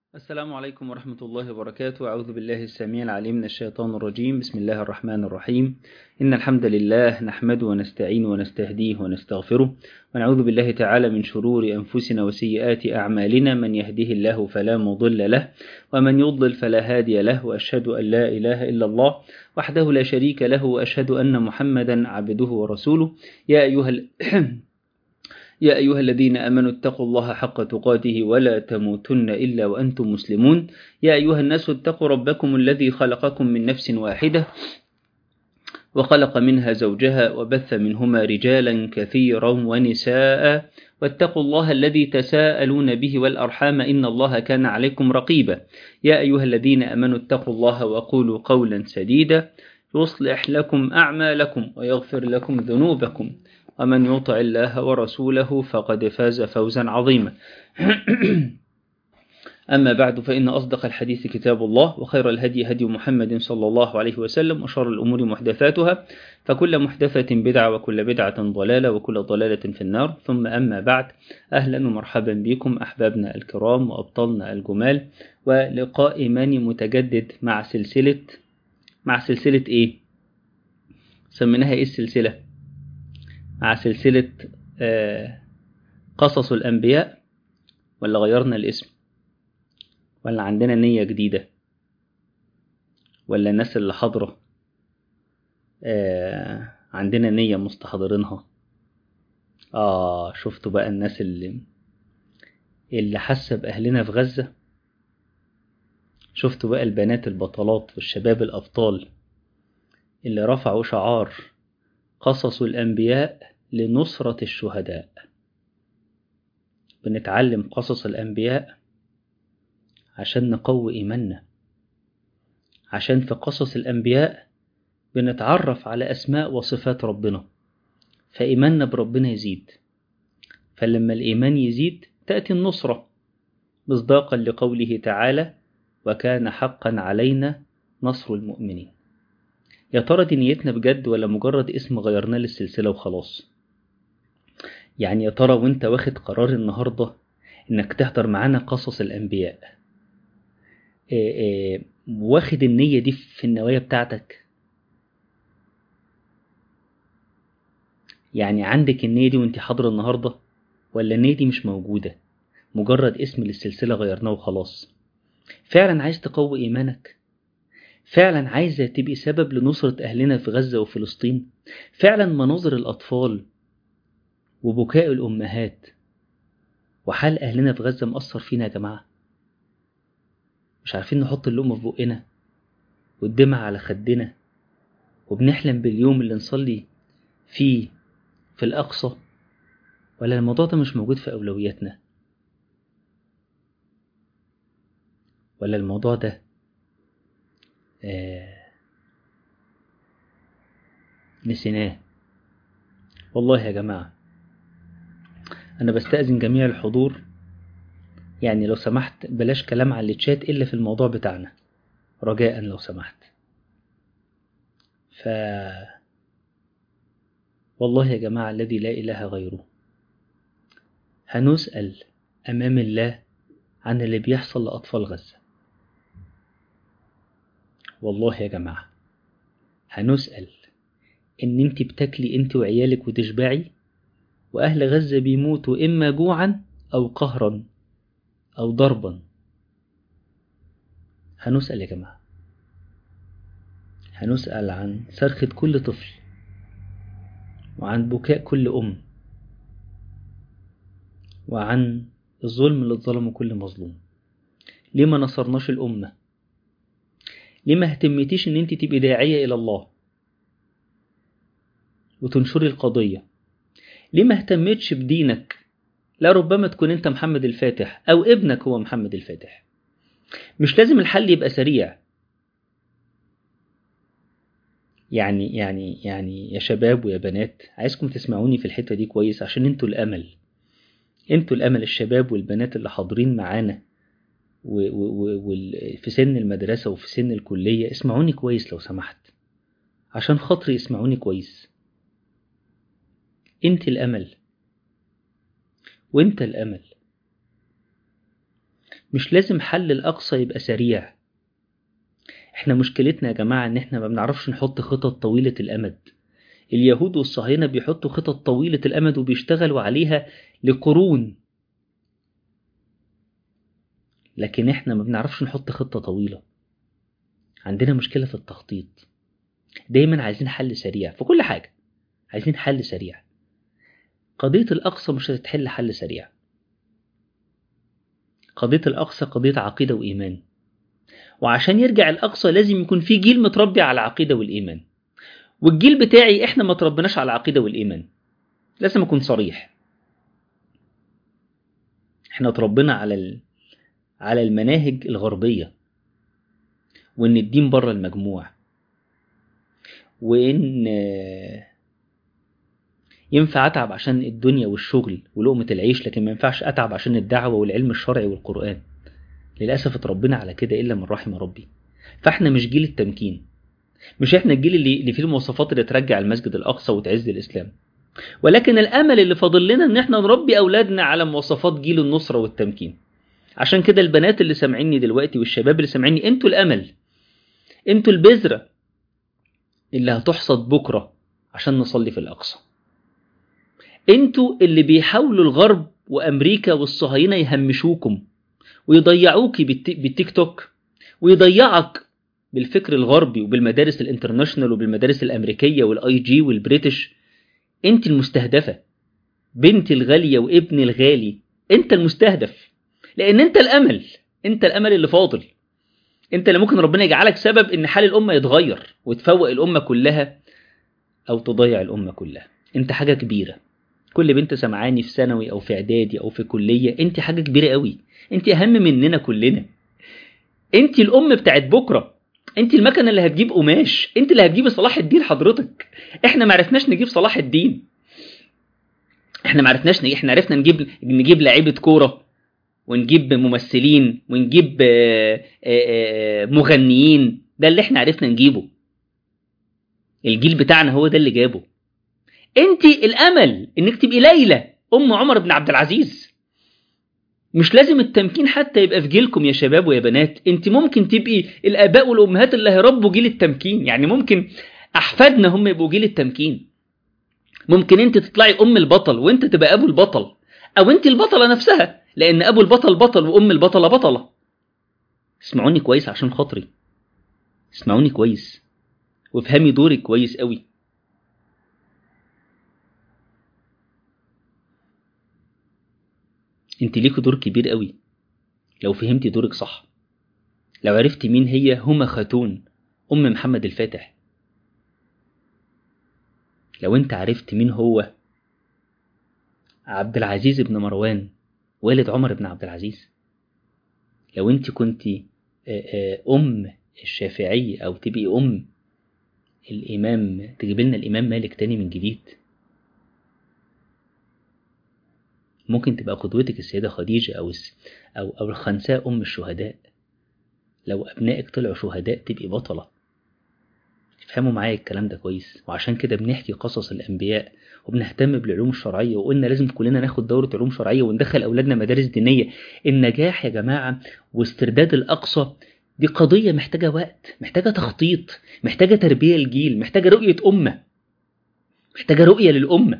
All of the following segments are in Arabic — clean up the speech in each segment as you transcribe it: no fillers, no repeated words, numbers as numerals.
السلام عليكم ورحمة الله وبركاته. أعوذ بالله السميع العليم من الشيطان الرجيم. بسم الله الرحمن الرحيم. إن الحمد لله نحمده ونستعين ونستهديه ونستغفره، ونعوذ بالله تعالى من شرور أنفسنا وسيئات أعمالنا. من يهده الله فلا مضل له، ومن يضلل فلا هادي له، وأشهد أن لا إله إلا الله وحده لا شريك له، وأشهد أن محمدا عبده ورسوله. يا أيها الذين آمنوا اتقوا الله حق تقاته ولا تموتن إلا وأنتم مسلمون. يا أيها الناس اتقوا ربكم الذي خلقكم من نفس واحدة وخلق منها زوجها وبث منهما رجالا كثيرا ونساء، واتقوا الله الذي تساءلون به والأرحام إن الله كان عليكم رقيبا. يا أيها الذين آمنوا اتقوا الله وقولوا قولا سديدا يصلح لكم أعمالكم ويغفر لكم ذنوبكم، ومن يطع الله ورسوله فقد فاز فوزا عظيما. أما بعد، فإن أصدق الحديث كتاب الله، وخير الهدي هدي محمد صلى الله عليه وسلم، وشر الأمور محدثاتها، فكل محدثة بدعة وكل بدعة ضلالة وكل ضلالة في النار. ثم أما بعد، أهلا ومرحبا بكم أحبابنا الكرام وأبطالنا الجمال، ولقاء إيماني متجدد مع سلسلة إيه؟ سميناها إيه السلسلة؟ مع سلسلة قصص الأنبياء، ولا غيرنا الاسم، ولا عندنا نية جديدة، ولا الناس اللي حاضرة عندنا نية مستحضرينها. شفتوا بقى الناس اللي حاسة بأهلنا في غزة؟ شفتوا بقى البنات البطلات والشباب الأبطال اللي رفعوا شعار قصص الأنبياء لنصرة الشهداء؟ بنتعلم قصص الأنبياء عشان نقوي إيماننا، عشان في قصص الأنبياء بنتعرف على أسماء وصفات ربنا، فإيماننا بربنا يزيد. فلما الإيمان يزيد تأتي النصرة، مصداقا لقوله تعالى: وكان حقا علينا نصر المؤمنين. يا ترى دي نيتنا بجد، ولا مجرد اسم غيرناه للسلسلة وخلاص؟ يعني يا ترى وانت واخد قرار النهاردة انك تحضر معانا قصص الأنبياء، واخد النية دي في النوايا بتاعتك؟ يعني عندك النية دي وانت حاضر النهاردة، ولا النية دي مش موجودة، مجرد اسم للسلسلة غيرناه وخلاص؟ فعلا عايز تقوي إيمانك؟ فعلا عايزة تبقي سبب لنصرة أهلنا في غزة وفلسطين؟ فعلا مناظر الأطفال وبكاء الأمهات وحال أهلنا في غزة مأثر فينا يا جماعة؟ مش عارفين نحط اللقمة في بقنا والدمع على خدنا، وبنحلم باليوم اللي نصلي فيه في الأقصى؟ ولا الموضوع ده مش موجود في أولوياتنا؟ ولا الموضوع ده نسيناه؟ والله يا جماعة أنا بستأذن جميع الحضور، يعني لو سمحت بلاش كلام على الشات إلا في الموضوع بتاعنا، رجاء لو سمحت. والله يا جماعة الذي لا إله غيره، هنسأل أمام الله عن اللي بيحصل لأطفال غزة. والله يا جماعة هنسأل إن انت بتاكلي انت وعيالك وتشبعي، وأهل غزة بيموتوا إما جوعا أو قهرا أو ضربا. هنسأل يا جماعة، هنسأل عن صرخة كل طفل، وعن بكاء كل أم، وعن الظلم اللي اتظلمه كل مظلوم. ليه ما نصرناش الأمة؟ ليه ما اهتمتيش ان انت تبقي داعية إلى الله وتنشري القضية؟ ليه ما اهتمتش بدينك؟ لا ربما تكون انت محمد الفاتح أو ابنك هو محمد الفاتح. مش لازم الحل يبقى سريع. يعني يا شباب ويا بنات، عايزكم تسمعوني في الحتة دي كويس، عشان انتوا الأمل. انتوا الأمل، الشباب والبنات اللي حاضرين معانا في سن المدرسة وفي سن الكلية. اسمعوني كويس لو سمحت، عشان خاطري اسمعوني كويس. انت الأمل وانت الأمل. مش لازم حل الأقصى يبقى سريع. احنا مشكلتنا يا جماعة ان احنا ما بنعرفش نحط خطط طويلة الأمد. اليهود والصهاينة بيحطوا خطط طويلة الأمد وبيشتغلوا عليها لقرون، لكن احنا ما بنعرفش نحط خطة طويلة. عندنا مشكلة في التخطيط، دايما عايزين حل سريع في كل حاجة، عايزين حل سريع. قضية الأقصى مش هتتحل حل سريع. قضية الأقصى قضية عقيدة وإيمان، وعشان يرجع الأقصى لازم يكون في جيل متربي على العقيدة والإيمان. والجيل بتاعي احنا ما تربناش على العقيدة والإيمان، لازم أكون صريح. احنا تربنا على المناهج الغربية، وإن الدين بره المجموع، وإن ينفع أتعب عشان الدنيا والشغل ولقمة العيش، لكن ما ينفعش أتعب عشان الدعوة والعلم الشرعي والقرآن. للأسف اتربنا على كده إلا من رحم ربي. فإحنا مش جيل التمكين، مش إحنا الجيل اللي فيه المواصفات اللي ترجع المسجد الأقصى وتعز الإسلام، ولكن الأمل اللي فاضل لنا إن إحنا نربي أولادنا على مواصفات جيل النصرة والتمكين. عشان كده البنات اللي سامعيني دلوقتي والشباب اللي سامعيني، انتوا الأمل، انتوا البذرة اللي هتحصد بكرة عشان نصلي في الأقصى. انتوا اللي بيحاولوا الغرب وأمريكا والصهاينة يهمشوكم ويضيعوكي بالتيك توك، ويضيعك بالفكر الغربي وبالمدارس الانترناشنال وبالمدارس الأمريكية والاي جي والبريتش. انت المستهدفة، بنتي الغالية وابني الغالي، انت المستهدف، لأن انت الأمل، انت الأمل اللي فاضل. انت اللي ممكن ربنا يجعلك سبب ان حال الأمة يتغير وتفوق الأمة كلها أو تضيع الأمة كلها. انت حاجة كبيرة. كل بنت سمعاني في ثانوي أو في إعدادي أو في كلية، انت حاجة كبيرة قوي، انت أهم مننا كلنا. انت الأم بتاعت بكرة، انت المكنة اللي هتجيب قماش، انت اللي هتجيب صلاح الدين حضرتك. احنا معرفناش نجيب صلاح الدين، احنا معرفناش احنا عرفنا نجيب لعيبة كورة، ونجيب ممثلين، ونجيب مغنيين. ده اللي احنا عرفنا نجيبه، الجيل بتاعنا هو ده اللي جابه. انت الامل انك تبقي ليلى ام عمر بن عبد العزيز. مش لازم التمكين حتى يبقى في جيلكم يا شباب ويا بنات، انت ممكن تبقي الاباء والامهات اللي هيربوا جيل التمكين. يعني ممكن احفادنا هم يبقوا جيل التمكين. ممكن انت تطلعي ام البطل وانت تبقى ابو البطل، او انت البطلة نفسها، لان ابو البطل بطل وام البطلة بطلة. اسمعوني كويس عشان خاطري، اسمعوني كويس وافهمي دورك كويس قوي. انت ليكوا دور كبير قوي لو فهمتي دورك صح، لو عرفتي مين هي هما خاتون ام محمد الفاتح، لو انت عرفت مين هو عبد العزيز بن مروان والد عمر بن عبد العزيز، لو انت كنتي ام الشافعي او تبقي ام الامام، تجيب لنا الامام مالك تاني من جديد. ممكن تبقى قدوتك السيدة خديجة أو الخنساء أم الشهداء. لو أبنائك طلعوا شهداء تبقي بطلة. تفهموا معايا الكلام ده كويس. وعشان كده بنحكي قصص الأنبياء وبنهتم بالعلوم الشرعية، وقلنا لازم كلنا ناخد دورة علوم شرعية وندخل أولادنا مدارس دينية. النجاح يا جماعة واسترداد الأقصى دي قضية محتاجة وقت، محتاجة تخطيط، محتاجة تربية الجيل، محتاجة رؤية أمة، محتاجة رؤية للأمة،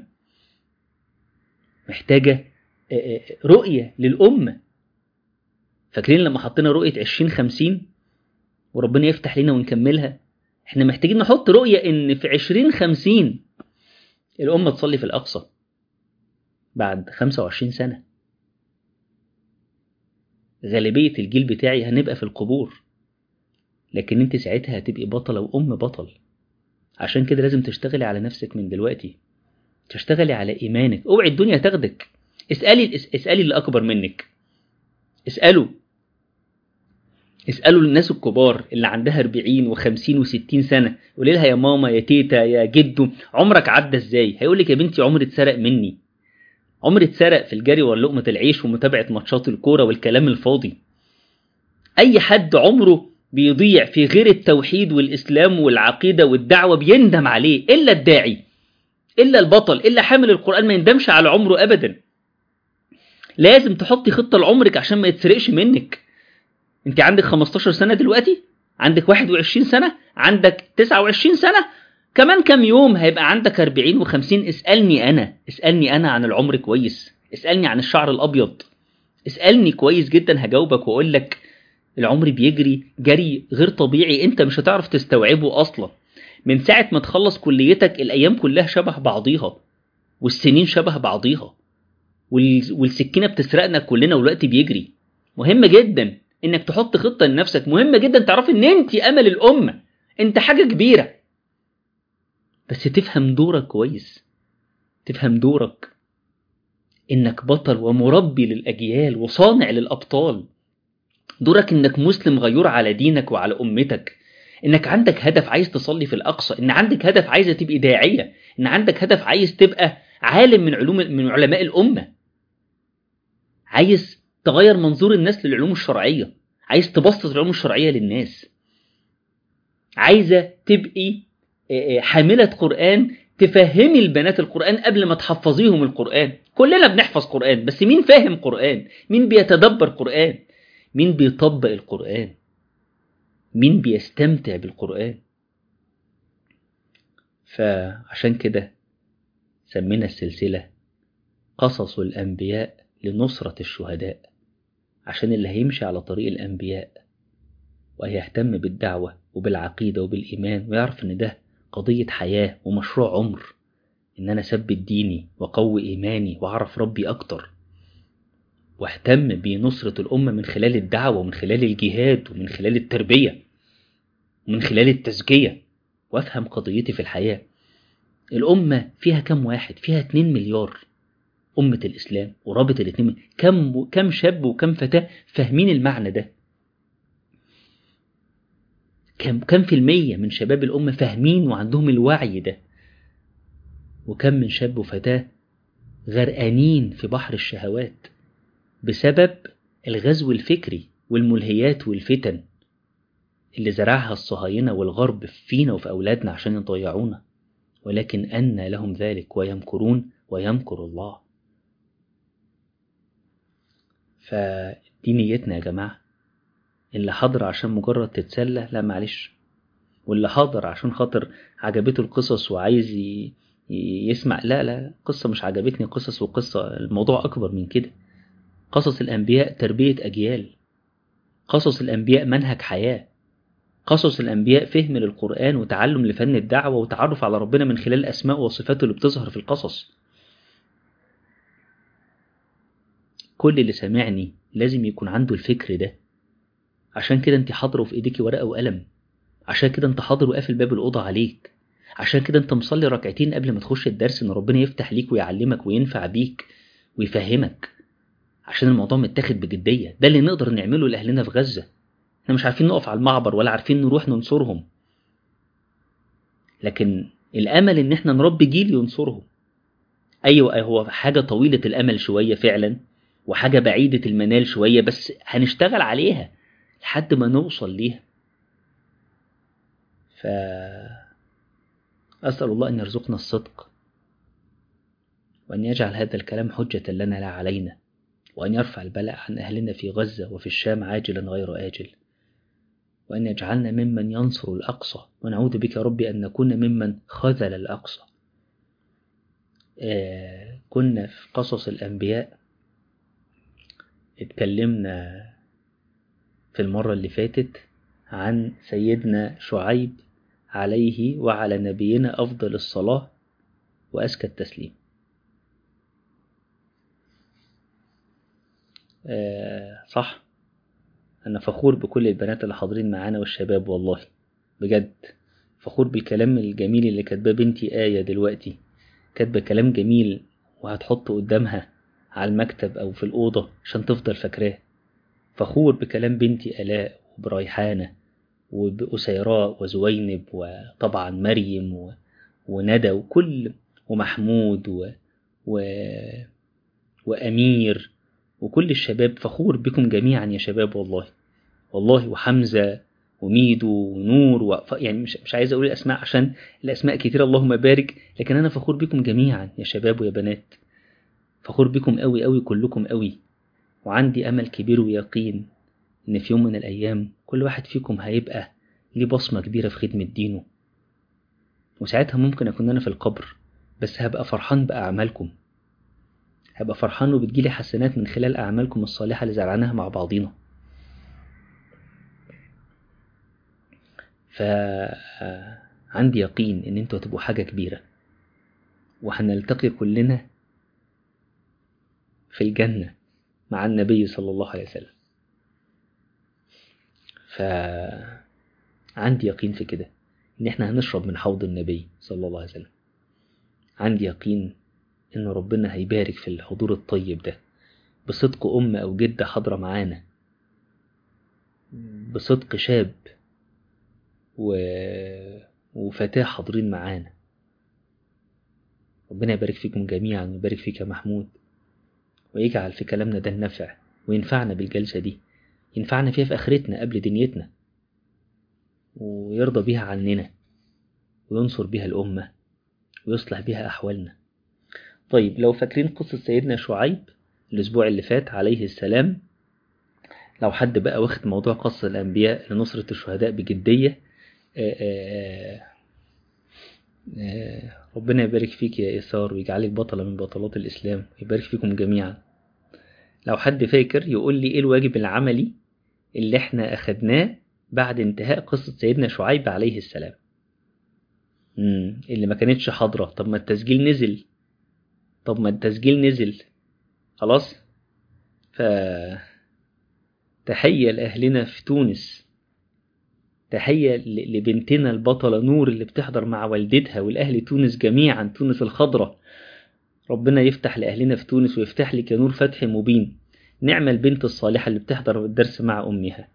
محتاجة رؤية للأمة. فاكرين لما حطينا رؤية 2050 وربنا يفتح لنا ونكملها؟ احنا محتاجين نحط رؤية ان في 2050 الأمة تصلي في الأقصى بعد 25 سنة. غالبية الجيل بتاعي هنبقى في القبور، لكن انت ساعتها هتبقي بطلة وأم بطل. عشان كده لازم تشتغلي على نفسك من دلوقتي، تشتغلي على إيمانك. اوعي الدنيا تاخدك. اسألي اللي أكبر منك، اسألوا الناس الكبار اللي عندها 40 و50 و60 سنة، قولي لها يا ماما يا تيتا يا جدو عمرك عدى ازاي؟ هيقولك يا بنتي عمري اتسرق مني، عمري اتسرق في الجري ولقمة العيش ومتابعة ماتشات الكورة والكلام الفاضي. أي حد عمره بيضيع في غير التوحيد والإسلام والعقيدة والدعوة بيندم عليه، إلا الداعي، إلا البطل، إلا حامل القرآن ما يندمش على عمره أبدا. لازم تحطي خطة لعمرك عشان ما يتسرقش منك. انت عندك 15 سنة دلوقتي، عندك 21 سنة، عندك 29 سنة، كمان كام يوم هيبقى عندك 40 و50. اسألني أنا عن العمر كويس، اسألني عن الشعر الأبيض، اسألني كويس جدا هجاوبك وأقول لك العمر بيجري جري غير طبيعي، انت مش هتعرف تستوعبه أصلا. من ساعة ما تخلص كليتك الأيام كلها شبه بعضيها، والسنين شبه بعضيها، والسكينة بتسرقنا كلنا، والوقت بيجري. مهم جدا انك تحط خطة لنفسك، مهم جدا تعرف ان انت امل الامة، انت حاجة كبيرة، بس تفهم دورك كويس، تفهم دورك انك بطل ومربي للاجيال وصانع للابطال. دورك انك مسلم غيور على دينك وعلى امتك، انك عندك هدف عايز تصلي في الاقصى، ان عندك هدف عايزة تبقى داعية، ان عندك هدف عايز تبقى عالم من علماء الامة، عايز تغير منظور الناس للعلوم الشرعية، عايز تبسط العلوم الشرعية للناس، عايزة تبقي حاملة قرآن تفهمي البنات القرآن قبل ما تحفظيهم القرآن. كلنا بنحفظ قرآن، بس مين فاهم قرآن؟ مين بيتدبر قرآن؟ مين بيطبق القرآن؟ مين بيستمتع بالقرآن؟ فعشان كده سمينا السلسلة قصص الأنبياء لنصرة الشهداء، عشان اللي هيمشي على طريق الأنبياء وهيهتم بالدعوة وبالعقيدة وبالإيمان ويعرف إن ده قضية حياة ومشروع عمر، إن أنا أثبت ديني وقوي إيماني وأعرف ربي أكتر، واهتم بنصرة الأمة من خلال الدعوة ومن خلال الجهاد ومن خلال التربية ومن خلال التزكية، وأفهم قضيتي في الحياة. الأمة فيها كم واحد؟ فيها 2 مليار أمة الإسلام، ورابط الاتنين كم شاب وكم فتاة فاهمين المعنى ده؟ كم في المية من شباب الأمة فاهمين وعندهم الوعي ده؟ وكم من شاب وفتاة غرقانين في بحر الشهوات بسبب الغزو الفكري والملهيات والفتن اللي زرعها الصهاينة والغرب فينا وفي أولادنا عشان يضيعونا، ولكن أنى لهم ذلك ويمكرون ويمكر الله. فدي نيتنا يا جماعة، اللي حضر عشان مجرد تتسلى لا معلش، واللي حاضر عشان خاطر عجبته القصص وعايز يسمع لا قصة مش عجبتني قصص، وقصة الموضوع أكبر من كده. قصص الأنبياء تربية أجيال، قصص الأنبياء منهج حياة، قصص الأنبياء فهم للقرآن وتعلم لفن الدعوة وتعرف على ربنا من خلال الأسماء وصفاته اللي بتظهر في القصص. كل اللي سمعني لازم يكون عنده الفكر ده، عشان كده انت حاضره في ايديك ورقة وقلم، عشان كده انت حاضر وقافل باب الأوضة عليك، عشان كده انت مصلي ركعتين قبل ما تخش الدرس ان ربنا يفتح ليك ويعلمك وينفع بيك ويفهمك، عشان الموضوع متاخد بجدية. ده اللي نقدر نعمله لأهلنا في غزة. احنا مش عارفين نقف على المعبر ولا عارفين نروح ننصرهم، لكن الأمل ان احنا نربي جيل ينصرهم. ايوه هو حاجة طويلة الأمل شوية فعلا، وحاجة بعيدة المنال شوية، بس هنشتغل عليها لحد ما نوصل ليها. أسأل الله أن يرزقنا الصدق، وأن يجعل هذا الكلام حجة لنا لا علينا، وأن يرفع البلاء عن أهلنا في غزة وفي الشام عاجلا غير آجل، وأن يجعلنا ممن ينصر الأقصى، ونعوذ بك يا ربي أن نكون ممن خذل الأقصى. كنا في قصص الأنبياء، اتكلمنا في المرة اللي فاتت عن سيدنا شعيب عليه وعلى نبينا أفضل الصلاة وأزكى التسليم. صح، أنا فخور بكل البنات اللي حاضرين معانا والشباب، والله بجد فخور بالكلام الجميل اللي كاتباه بنتي آية دلوقتي، كاتبة كلام جميل وهتحطه قدامها على المكتب أو في الأوضة عشان تفضل فاكراه. فخور بكلام بنتي آلاء وبريحانة وبأسيراء وزوينب، وطبعا مريم وندى وكل ومحمود وأمير وكل الشباب. فخور بكم جميعا يا شباب، والله وحمزة وميدو ونور يعني مش عايز أقول الأسماء عشان الأسماء كتير اللهم بارك، لكن أنا فخور بكم جميعا يا شباب ويا بنات، فخور بكم قوي قوي كلكم قوي. وعندي أمل كبير ويقين إن في يوم من الأيام كل واحد فيكم هيبقى ليه بصمة كبيرة في خدمة دينه، وساعتها ممكن أكون أنا في القبر بس هبقى فرحان بأعمالكم، هبقى فرحان وبتجيلي حسنات من خلال أعمالكم الصالحة اللي زرعناها مع بعضينا. فعندي يقين إن انتوا هتبقوا حاجة كبيرة، وهنلتقي كلنا في الجنة مع النبي صلى الله عليه وسلم. فعندي يقين في كده، إن احنا هنشرب من حوض النبي صلى الله عليه وسلم. عندي يقين إن ربنا هيبارك في الحضور الطيب ده بصدق أم أو جدة حاضرة معانا، بصدق شاب وفتاة حاضرين معانا. ربنا يبارك فيكم جميعا، ويبارك فيك يا محمود، ويجعل في كلامنا ده النفع، وينفعنا بالجلسة دي، ينفعنا فيها في آخرتنا قبل دنيتنا، ويرضى بيها عننا، وينصر بيها الأمة، ويصلح بيها أحوالنا. طيب، لو فاكرين قصة سيدنا شعيب الأسبوع اللي فات عليه السلام، لو حد بقى واخد موضوع قصص الأنبياء لنصرة الشهداء بجدية، ربنا يبارك فيك يا إيثار، ويجعلك بطلة من بطلات الإسلام، ويبارك فيكم جميعا. لو حد فاكر يقول لي إيه الواجب العملي اللي احنا أخدناه بعد انتهاء قصة سيدنا شعيب عليه السلام. اللي ما كانتش حاضرة، طب ما التسجيل نزل خلاص. تحية لأهلنا في تونس، تحية لبنتنا البطلة نور اللي بتحضر مع والدتها، والأهل تونس جميعا، تونس الخضرة. ربنا يفتح لأهلنا في تونس، ويفتح لك يا نور فتح مبين. نعم البنت الصالحة اللي بتحضر الدرس مع أمها.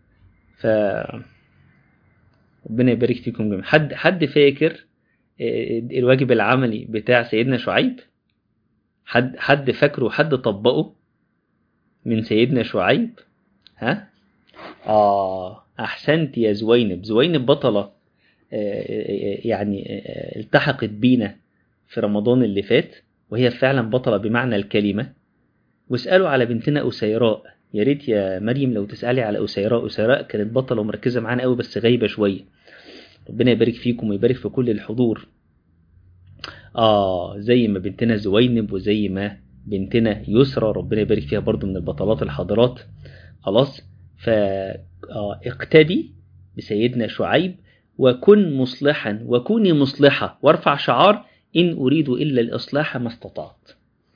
ربنا يبارك فيكم جميعا. حد فاكر الواجب العملي بتاع سيدنا شعيب؟ حد فاكره، حد طبقه من سيدنا شعيب؟ ها؟ أحسنت يا زوينب بطلة، يعني التحقت بينا في رمضان اللي فات، وهي فعلا بطلة بمعنى الكلمة. واسألوا على بنتنا أسيراء، يا ريت يا مريم لو تسألي على أسيراء كانت بطلة ومركزة معانا قوي بس غايبة شوية. ربنا يبارك فيكم ويبارك في كل الحضور. زي ما بنتنا زوينب، وزي ما بنتنا يسرى ربنا يبارك فيها برضو من البطلات الحاضرات. خلاص، اقتدي بسيدنا شعيب، وكن مصلحا وكوني مصلحة، وارفع شعار إن أريد إلا الإصلاح ما استطعت.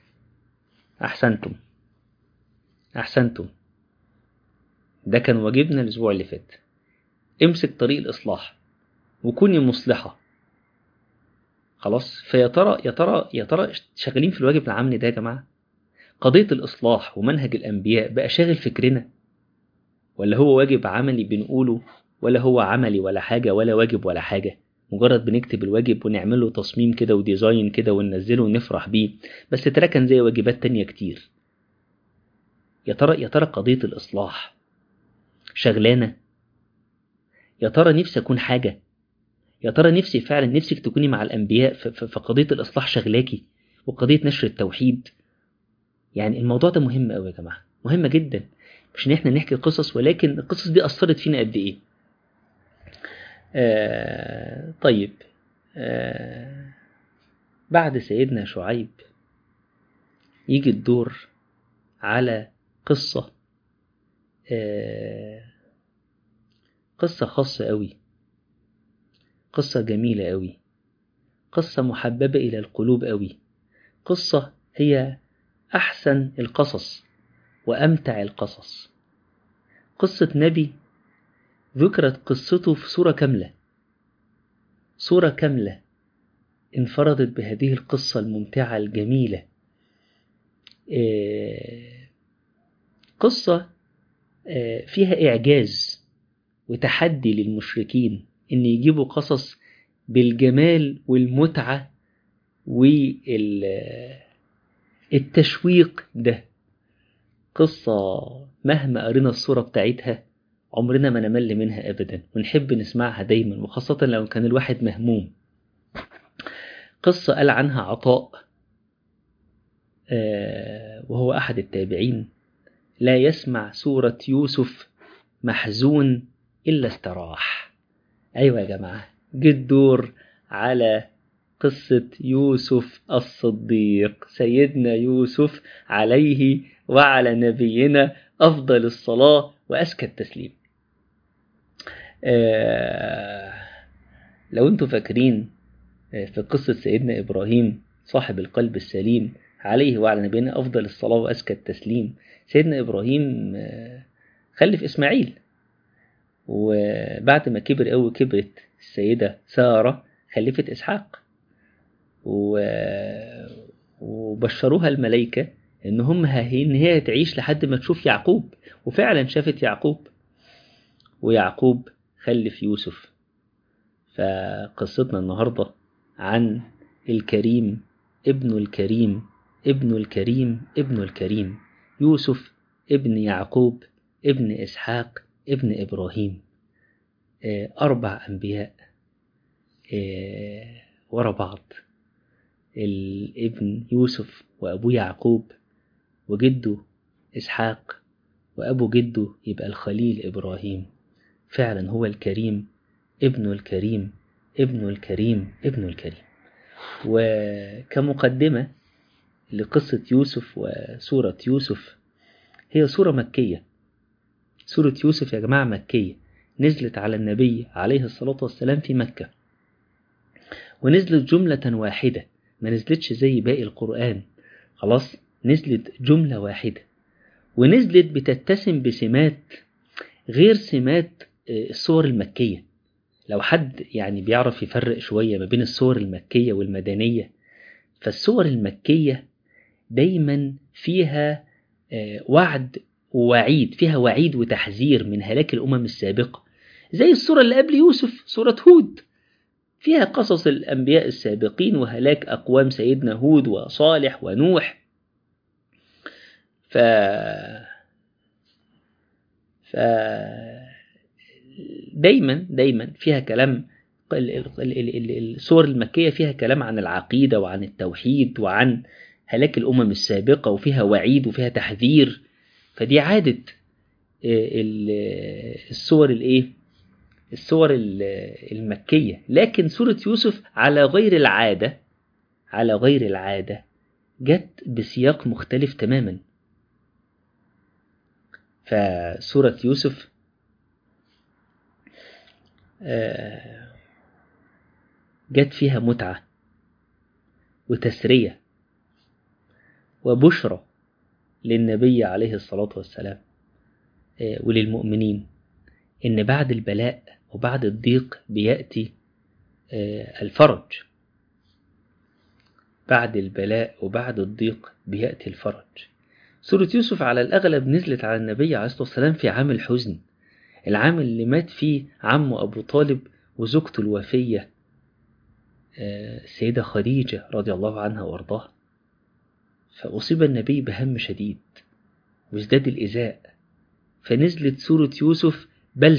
أحسنتم. ده كان واجبنا الأسبوع اللي فات. امسك طريق الإصلاح وكوني مصلحة. خلاص، فيا ترى شغالين في الواجب العملي ده يا جماعة؟ قضية الإصلاح ومنهج الأنبياء بقى شاغل فكرنا، ولا هو واجب عملي بنقوله، ولا هو عملي ولا حاجة، ولا واجب ولا حاجة، مجرد بنكتب الواجب ونعمله تصميم كده وديزاين كده وننزله ونفرح بيه، بس تركن زي واجبات تانية كتير. يا ترى قضية الإصلاح شغلانة؟ يا ترى نفسي أكون حاجة؟ يا ترى نفسي فعلا نفسك تكوني مع الأنبياء في قضية الإصلاح شغلاكي، وقضية نشر التوحيد؟ يعني الموضوع ده مهم قوي يا جماعة، مهمة جدا. مش ان احنا نحكي قصص، ولكن القصص دي أثرت فينا قد ايه. طيب، بعد سيدنا شعيب يجي الدور على قصة خاصة قوي، قصة جميلة قوي، قصة محببة إلى القلوب قوي، قصة هي أحسن القصص وأمتع القصص. قصة نبي ذكرت قصته في سورة كاملة انفردت بهذه القصة الممتعة الجميلة. قصة فيها إعجاز وتحدي للمشركين إن يجيبوا قصص بالجمال والمتعة والتشويق ده. قصة مهما قرينا الصورة بتاعتها عمرنا ما نمل منها أبدا، ونحب نسمعها دايما، وخاصة لو كان الواحد مهموم. قصة قال عنها عطاء وهو أحد التابعين: لا يسمع سورة يوسف محزون إلا استراح. أيوة يا جماعة، جه الدور على قصة يوسف الصديق، سيدنا يوسف عليه وعلى نبينا أفضل الصلاة وأزكى التسليم. لو أنتم فاكرين في قصة سيدنا إبراهيم صاحب القلب السليم عليه وعلى نبينا أفضل الصلاة وأزكى التسليم، سيدنا إبراهيم خلف إسماعيل، وبعد ما كبر أوي كبرت السيدة سارة خلفت إسحاق، وبشروها الملائكة إن هي تعيش لحد ما تشوف يعقوب، وفعلا شافت يعقوب، ويعقوب خلف يوسف. فقصتنا النهاردة عن الكريم ابن الكريم ابن الكريم ابن الكريم، يوسف ابن يعقوب ابن إسحاق ابن إبراهيم. 4 أنبياء ورا بعض، الابن يوسف وأبو يعقوب وجده إسحاق وأبو جده يبقى الخليل إبراهيم. فعلا هو الكريم ابن الكريم ابن الكريم ابن الكريم. وكمقدمة لقصة يوسف وسورة يوسف، هي سورة مكية. سورة يوسف يا جماعة مكية، نزلت على النبي عليه الصلاة والسلام في مكة، ونزلت جملة واحدة، ما نزلتش زي باقي القرآن، خلاص نزلت جملة واحدة، ونزلت بتتسم بسمات غير سمات السور المكية. لو حد يعني بيعرف يفرق شوية ما بين السور المكية والمدنية، فالسور المكية دايما فيها وعد ووعيد، فيها وعيد وتحذير من هلاك الأمم السابقة، زي السورة اللي قبل يوسف سورة هود، فيها قصص الأنبياء السابقين وهلاك أقوام سيدنا هود وصالح ونوح. دايما فيها كلام، السور المكية فيها كلام عن العقيدة وعن التوحيد وعن هلاك الأمم السابقة، وفيها وعيد وفيها تحذير. فدي عادة السور المكية. لكن سورة يوسف على غير العادة جت بسياق مختلف تماما. فسورة يوسف جت فيها متعة وتسرية وبشرى للنبي عليه الصلاة والسلام وللمؤمنين، إن بعد البلاء وبعد الضيق بيأتي الفرج. بعد البلاء وبعد الضيق بيأتي الفرج. سورة يوسف على الأغلب نزلت على النبي عليه الصلاة والسلام في عام الحزن، العام اللي مات فيه عمه أبو طالب وزوجته الوفية السيدة خديجة رضي الله عنها وارضاها. فأصيب النبي بهم شديد وازداد الإزاء، فنزلت سورة يوسف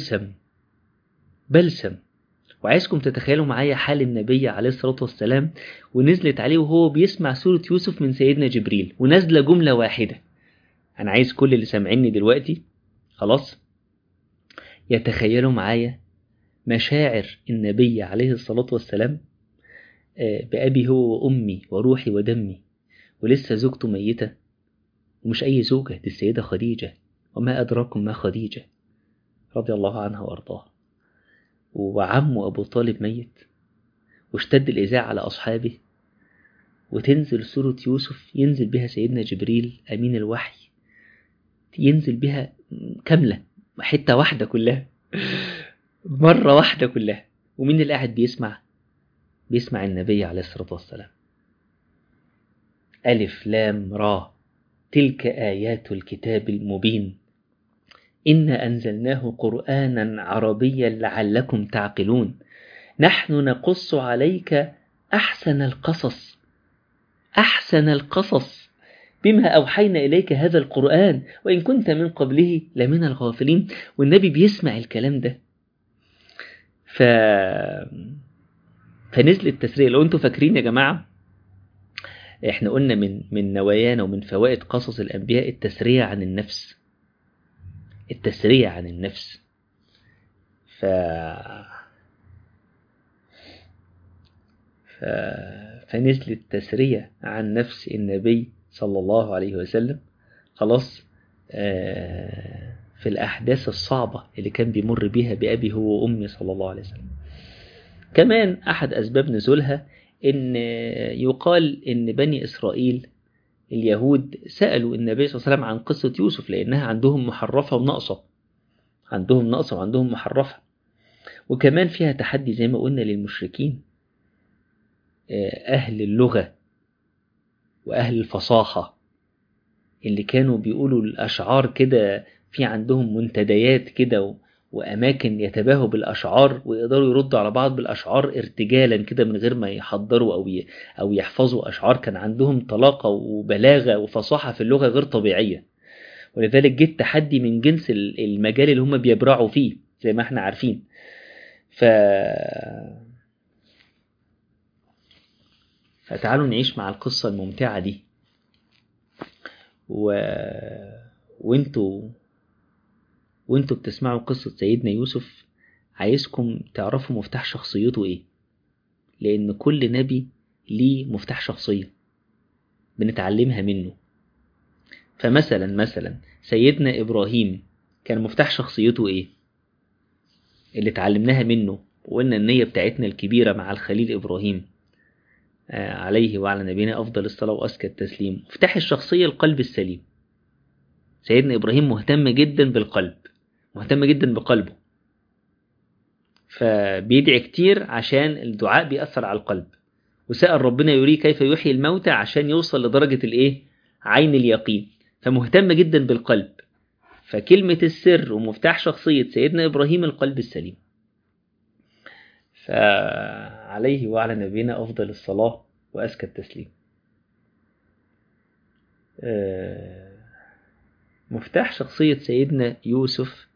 بلسم. وعايزكم تتخيلوا معايا حال النبي عليه الصلاة والسلام ونزلت عليه وهو بيسمع سورة يوسف من سيدنا جبريل، ونزل جملة واحدة. أنا عايز كل اللي سامعيني دلوقتي خلاص يتخيلوا معايا مشاعر النبي عليه الصلاة والسلام بأبي هو وأمي وروحي ودمي، ولسه زوجته ميتة، ومش أي زوجة، دي السيدة خديجة، وما أدراكم ما خديجة رضي الله عنها وأرضاها، وعمه أبو طالب ميت، واشتد الإزاء على أصحابه، وتنزل سورة يوسف ينزل بها سيدنا جبريل أمين الوحي، ينزل بها كاملة، حتة واحدة كلها، مرة واحدة كلها. ومين اللي قاعد بيسمع النبي عليه الصلاة والسلام. ألف لام را تلك آيات الكتاب المبين إنا أنزلناه قرآنا عربيا لعلكم تعقلون نحن نقص عليك أحسن القصص بما أوحينا إليك هذا القرآن وإن كنت من قبله لمن الغافلين. والنبي بيسمع الكلام ده. فنزل التسرية. لو أنتم فاكرين يا جماعة، إحنا قلنا من نوايانا ومن فوائد قصص الأنبياء التسرية عن النفس، التسرية عن النفس. ف... فنزلت تسرية عن نفس النبي صلى الله عليه وسلم خلاص في الأحداث الصعبة اللي كان بيمر بيها بأبي هو وأمي صلى الله عليه وسلم. كمان أحد أسباب نزولها إن يقال إن بني إسرائيل اليهود سألوا النبي صلى الله عليه وسلم عن قصة يوسف لأنها عندهم محرفة وناقصة، عندهم ناقصة وعندهم محرفة، وكمان فيها تحدي زي ما قلنا للمشركين أهل اللغة وأهل الفصاحة اللي كانوا بيقولوا الأشعار كده، في عندهم منتديات كده وأماكن يتباهوا بالأشعار ويقدروا يردوا على بعض بالأشعار ارتجالا كده من غير ما يحضروا أو يحفظوا أشعار. كان عندهم طلاقة وبلاغة وفصاحة في اللغة غير طبيعية، ولذلك جه تحدي من جنس المجال اللي هم بيبرعوا فيه زي ما احنا عارفين. فتعالوا نعيش مع القصة الممتعة دي وانتوا بتسمعوا قصة سيدنا يوسف عايزكم تعرفوا مفتاح شخصيته ايه، لان كل نبي ليه مفتاح شخصية بنتعلمها منه. فمثلا سيدنا إبراهيم كان مفتاح شخصيته ايه اللي اتعلمناها منه، وقلنا النية بتاعتنا الكبيرة مع الخليل إبراهيم عليه وعلى نبينا أفضل الصلاة وأزكى التسليم. مفتاح الشخصية القلب السليم. سيدنا إبراهيم مهتم جدا بالقلب، مهتم جدا بقلبه، فبيدعي كتير عشان الدعاء بيأثر على القلب، وسأل ربنا يريه كيف يحيي الموتى عشان يوصل لدرجة عين اليقين. فمهتم جدا بالقلب. فكلمة السر ومفتاح شخصية سيدنا إبراهيم القلب السليم. فعليه وعلى نبينا أفضل الصلاة وأزكى التسليم. مفتاح شخصية سيدنا يوسف،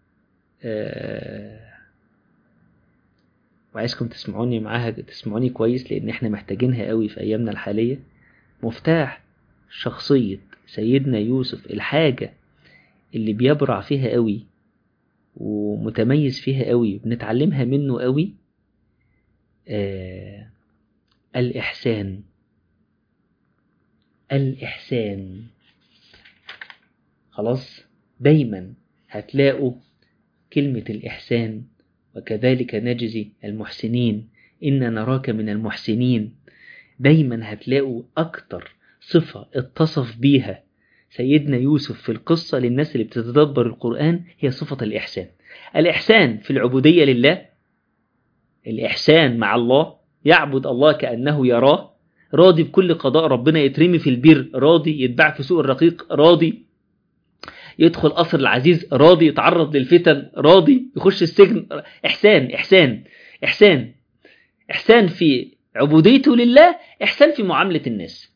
وعايزكم تسمعوني كويس لأن احنا محتاجينها قوي في أيامنا الحالية. مفتاح شخصية سيدنا يوسف، الحاجة اللي بيبرع فيها قوي ومتميز فيها قوي بنتعلمها منه قوي، الإحسان. خلاص، دايما هتلاقوا كلمة الإحسان، وكذلك نجزي المحسنين إن نراك من المحسنين. دايما هتلاقوا أكتر صفة اتصف بيها سيدنا يوسف في القصة للناس اللي بتتدبر القرآن هي صفة الإحسان. الإحسان في العبودية لله، الإحسان مع الله، يعبد الله كأنه يراه، راضي بكل قضاء ربنا، يترمي في البير راضي، يتباع في سوق الرقيق راضي، يدخل قصر العزيز راضي، يتعرض للفتن راضي، يخش السجن. إحسان في عبوديته لله، إحسان في معاملة الناس.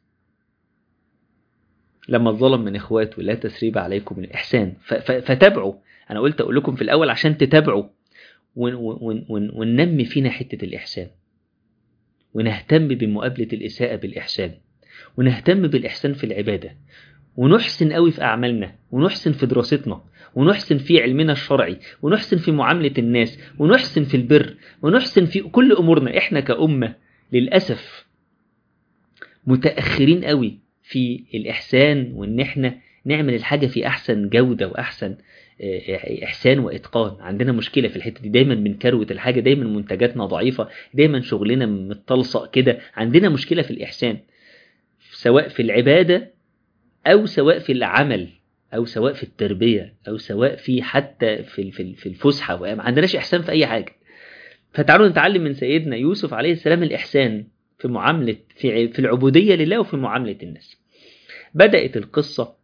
لما الظلم من إخواته لا تسريب عليكم الإحسان. فتابعوا. أنا قلت أقول لكم في الأول عشان تتابعوا وننمي فينا حتة الإحسان، ونهتم بمقابلة الإساءة بالإحسان، ونهتم بالإحسان في العبادة، ونحسن قوي في أعمالنا، ونحسن في دراستنا، ونحسن في علمنا الشرعي، ونحسن في معاملة الناس، ونحسن في البر، ونحسن في كل أمورنا. إحنا كأمة للأسف متأخرين قوي في الإحسان، وإن إحنا نعمل الحاجة في أحسن جودة وأحسن إحسان وإتقان. عندنا مشكلة في الحتة دي، دايما بنكروت الحاجة، دايما منتجاتنا ضعيفة، دايما شغلنا متطلسق كده. عندنا مشكلة في الإحسان، سواء في العبادة أو سواء في العمل أو سواء في التربية أو سواء في حتى في الفسحة. ما عندناش إحسان في أي حاجة. فتعالوا نتعلم من سيدنا يوسف عليه السلام الإحسان في معاملة في العبودية لله وفي معاملة الناس. بدأت القصة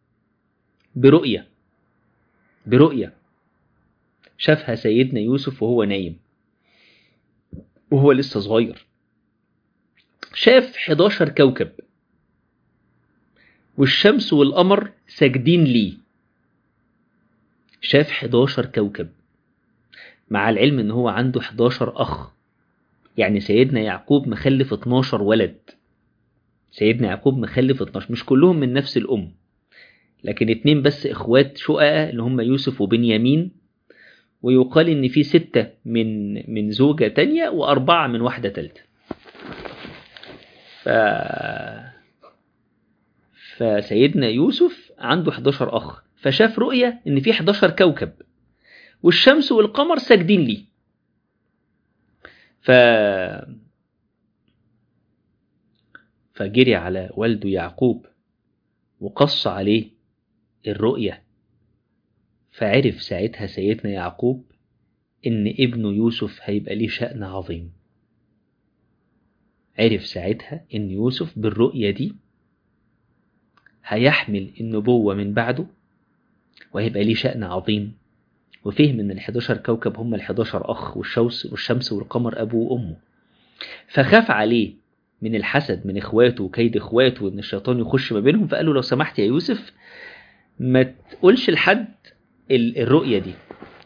برؤية شافها سيدنا يوسف وهو نايم، وهو لسه صغير. شاف 11 كوكب، والشمس والقمر ساجدين ليه. شاف 11 كوكب، مع العلم ان هو عنده 11 أخ. يعني سيدنا يعقوب مخلف 12 ولد. سيدنا يعقوب مخلف 12، مش كلهم من نفس الأم. لكن 2 بس إخوات شققاء اللي هم يوسف وبنيامين، ويقال إن في 6 من زوجة تانية و4 من واحدة تالتة. فسيدنا يوسف عنده 11 أخ، فشاف رؤية إن في 11 كوكب والشمس والقمر ساجدين لي. فجري على والده يعقوب وقص عليه الرؤية، فعرف ساعتها سيدنا يعقوب إن ابنه يوسف هيبقى ليه شأن عظيم. عرف ساعتها إن يوسف بالرؤية دي هيحمل النبوة من بعده وهيبقى ليه شأن عظيم، وفهم إن 11 كوكب هم 11 أخ، والشمس والقمر أبوه وأمه. فخاف عليه من الحسد من إخواته وكيد إخواته وإن الشيطان يخش ما بينهم، فقال له لو سمحت يا يوسف ما تقولش لحد الرؤية دي.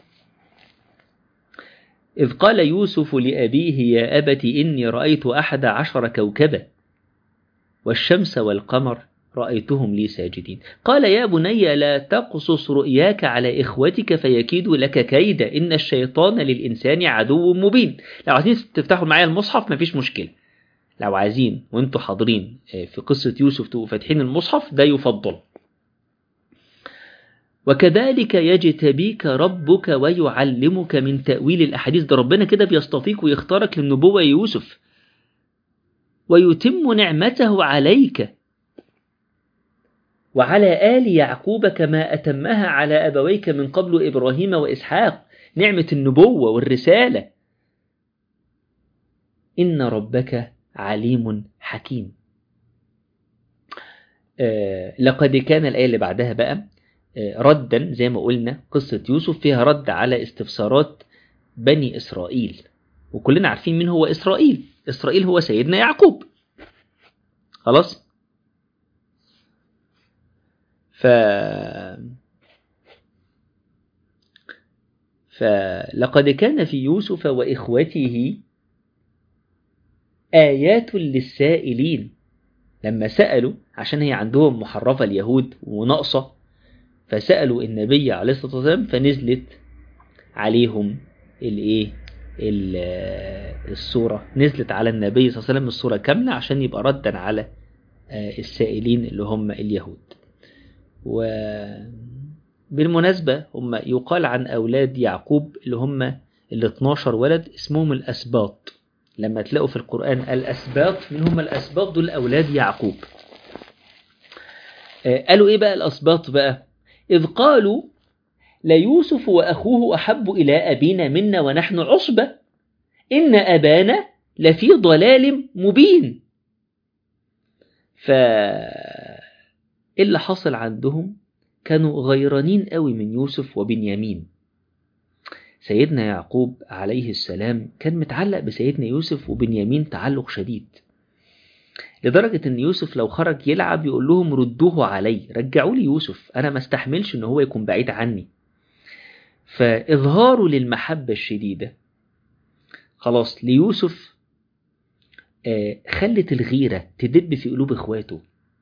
إذ قال يوسف لأبيه يا أبت إني رأيت 11 كوكبا والشمس والقمر رأيتهم لي ساجدين. قال يا بني لا تقصص رؤياك على إخوتك فيكيدوا لك كيدا إن الشيطان للإنسان عدو مبين. لو عايزين تفتحوا معايا المصحف مفيش مشكلة، لو عايزين وانتوا حاضرين في قصة يوسف تبقوا فاتحين المصحف ده يفضل. وكذلك يجتبيك ربك ويعلمك من تأويل الأحاديث. ده ربنا كده بيصطفيك ويختارك للنبوة يا يوسف. ويتم نعمته عليك وعلى آل يعقوب كما أتمها على أبويك من قبل إبراهيم وإسحاق، نعمة النبوة والرسالة. إن ربك عليم حكيم. لقد كان الآية اللي بعدها بقى ردا، زي ما قلنا قصة يوسف فيها رد على استفسارات بني إسرائيل، وكلنا عارفين مين هو إسرائيل. إسرائيل هو سيدنا يعقوب. خلاص. فلقد كان في يوسف وإخوته آيات للسائلين. لما سألوا عشان هي عندهم محرفة اليهود ونقصة، فسألوا النبي عليه الصلاة والسلام فنزلت عليهم السورة، نزلت على النبي صلى الله عليه وسلم السورة كاملة عشان يبقى ردا على السائلين اللي هم اليهود. وبالمناسبة هم يقال عن أولاد يعقوب اللي هم 12 ولد اسمهم الأسباط. لما تلاقوا في القرآن الأسباط، من هم الأسباط؟ دول أولاد يعقوب. قالوا إيه بقى الأسباط بقى؟ إذ قالوا ليوسف وأخوه أحب إلى أبينا منا ونحن عصبة إن أبانا لفي ضلال مبين. اللي حصل عندهم كانوا غيرانين قوي من يوسف وبنيامين. سيدنا يعقوب عليه السلام كان متعلق بسيدنا يوسف وبنيامين تعلق شديد، لدرجة ان يوسف لو خرج يلعب يقول لهم ردوه علي، رجعوا لي يوسف، انا ما استحملش ان هو يكون بعيد عني. فاظهاره للمحبة الشديدة خلاص ليوسف خلت الغيرة تدب في قلوب اخواته.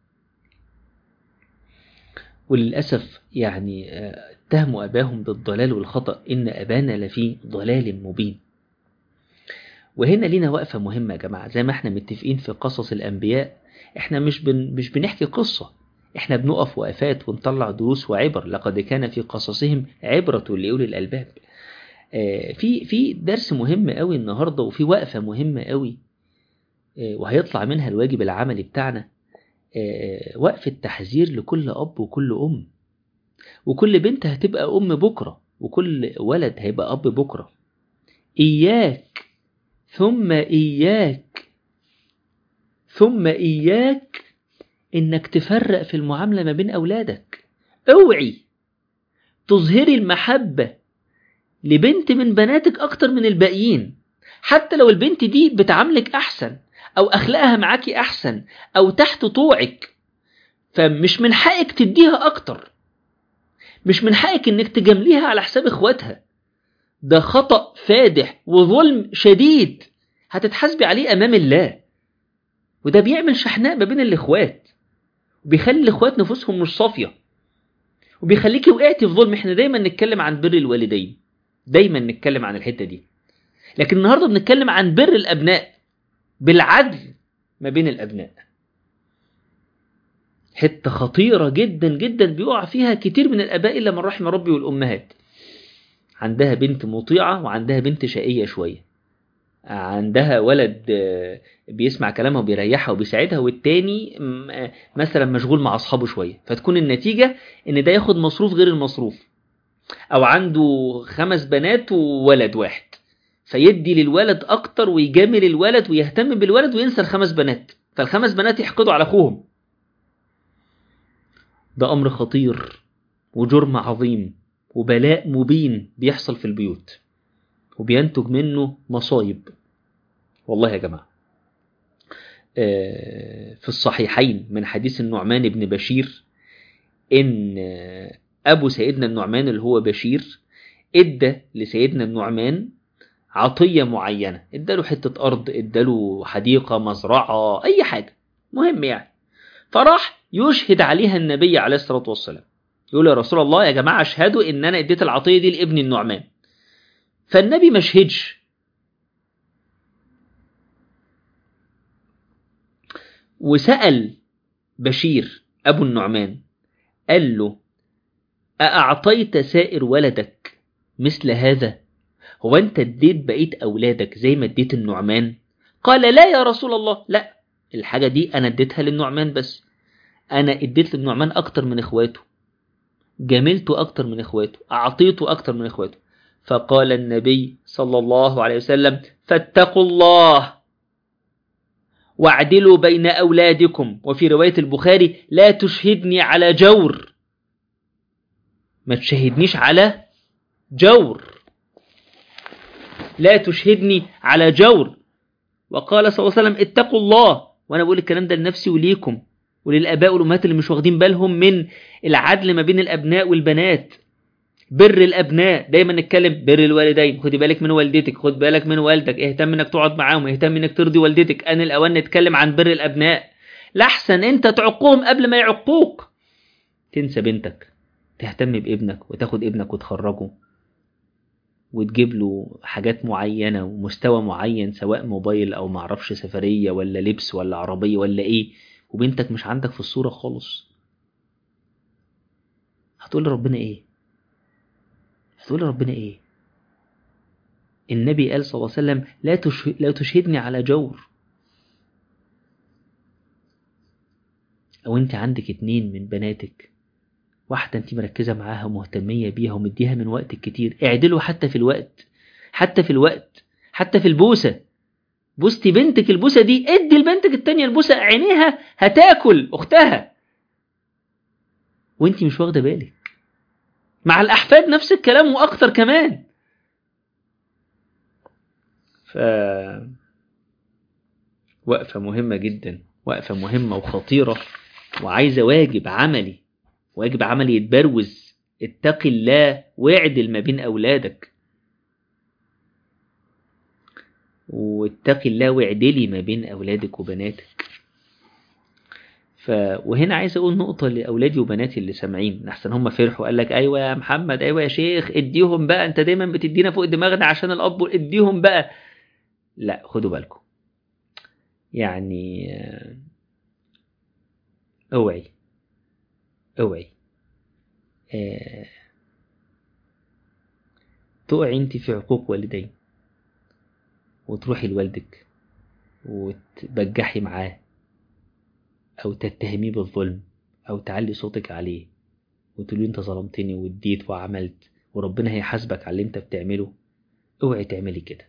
وللأسف يعني اتهموا أباهم بالضلال والخطأ، إن أبانا لفي ضلال مبين. وهنا لينا وقفة مهمة يا جماعة، زي ما احنا متفقين في قصص الأنبياء، احنا مش بنحكي قصة، احنا بنقف وقفات ونطلع دروس وعبر. لقد كان في قصصهم عبرة لأولي الألباب. في درس مهم قوي النهاردة، وفي وقفة مهمة قوي وهيطلع منها الواجب العملي بتاعنا. وقف التحذير لكل أب وكل أم، وكل بنت هتبقى أم بكرة، وكل ولد هيبقى أب بكرة. إياك ثم إياك ثم إياك إنك تفرق في المعاملة ما بين أولادك. اوعي تظهري المحبة لبنت من بناتك أكتر من الباقيين، حتى لو البنت دي بتعاملك أحسن أو أخلاقها معاكي أحسن أو تحت طوعك، فمش من حقك تديها أكتر، مش من حقك إنك تجامليها على حساب إخواتها. ده خطأ فادح وظلم شديد هتتحاسبي عليه أمام الله. وده بيعمل شحناء ما بين الإخوات، وبيخلي الإخوات نفوسهم مش صافية. وبيخليكي وقعتي في ظلم. احنا دايما نتكلم عن بر الوالدين، دايما نتكلم عن الحتة دي، لكن النهاردة بنتكلم عن بر الأبناء بالعدل ما بين الأبناء. حتة خطيرة جدا جدا بيقع فيها كتير من الآباء إلا من رحم ربي والأمهات. عندها بنت مطيعة وعندها بنت شقية شوية، عندها ولد بيسمع كلامها وبيريحها وبيساعدها، والتاني مثلا مشغول مع أصحابه شوية، فتكون النتيجة إن ده ياخد مصروف غير المصروف. أو عنده 5 بنات وولد واحد، فيدي للولد أكتر ويجامل الولد ويهتم بالولد وينسى ال5 بنات، فال5 بنات يحقدوا على أخوهم. ده أمر خطير وجرم عظيم وبلاء مبين بيحصل في البيوت، وبينتج منه مصايب. والله يا جماعة، في الصحيحين من حديث النعمان بن بشير إن أبو سيدنا النعمان اللي هو بشير إدى لسيدنا النعمان عطية معينة، إداله حتة أرض، إداله حديقة، مزرعة، أي حاجة مهم يعني. فراح يشهد عليها النبي عليه الصلاة والسلام، يقول يا رسول الله يا جماعة اشهدوا إن أنا إديت العطية دي لابن النعمان. فالنبي ما شهدش، وسأل بشير أبو النعمان قال له أأعطيت سائر ولدك مثل هذا؟ هو أنت اديت بقية أولادك زي ما اديت النعمان؟ قال لا يا رسول الله، لا، الحاجة دي أنا اديتها للنعمان بس، أنا اديت للنعمان أكتر من إخواته، جملته أكتر من إخواته، أعطيته أكتر من إخواته. فقال النبي صلى الله عليه وسلم فاتقوا الله واعدلوا بين أولادكم. وفي رواية البخاري لا تشهدني على جور، ما تشهدنيش على جور، لا تشهدني على جور. وقال صلى الله عليه وسلم اتقوا الله. وأنا بقول الكلام ده لنفسي وليكم وللآباء والأمهات اللي مش واخدين بالهم من العدل ما بين الأبناء والبنات. بر الأبناء، دايما نتكلم بر الوالدين، خدي بالك من والدتك، خد بالك من والدك، اهتم انك تقعد معاهم، اهتم انك ترضي والدتك. أنا الأوان نتكلم عن بر الأبناء، لحسن انت تعقهم قبل ما يعقوك. تنسى بنتك، تهتم بابنك وتاخد ابنك وتخرجه وتجيب له حاجات معينة ومستوى معين، سواء موبايل أو معرفش سفرية ولا لبس ولا عربية ولا إيه، وبنتك مش عندك في الصورة خالص. هتقول ربنا إيه؟ هتقول ربنا إيه؟ النبي قال صلى الله عليه وسلم لا تشهدني على جور. أو أنت عندك 2 من بناتك، واحدة أنت مركزة معاها ومهتمية بيها ومديها من وقتك كتير، اعدلوا حتى في الوقت، حتى في الوقت، حتى في البوسة. بوستي بنتك البوسة دي، ادي لبنتك التانية البوسة، عينيها هتاكل أختها وانت مش واخدة بالك. مع الأحفاد نفس الكلام وأكتر كمان. وقفة مهمة جدا، وقفة مهمة وخطيرة، وعايزة واجب عملي، واجب عملي يتبروز. اتقي الله واعدل ما بين أولادك، واتقي الله واعدلي ما بين أولادك وبناتك. وهنا عايز أقول نقطة لأولادي وبناتي اللي سامعين، أحسن هم فرحوا قال لك أيوة يا محمد، أيوة يا شيخ، اديهم بقى، أنت دايما بتدينا فوق دماغنا عشان الأب، اديهم بقى. لا، خدوا بالكم، يعني اوعي تقعي انت في عقوق والدين وتروحي لوالدك وتبجحي معاه او تتهميه بالظلم او تعلي صوتك عليه وتقولي انت ظلمتني واديت وعملت وربنا هيحاسبك على اللي انت بتعمله. اوعي تعملي كده،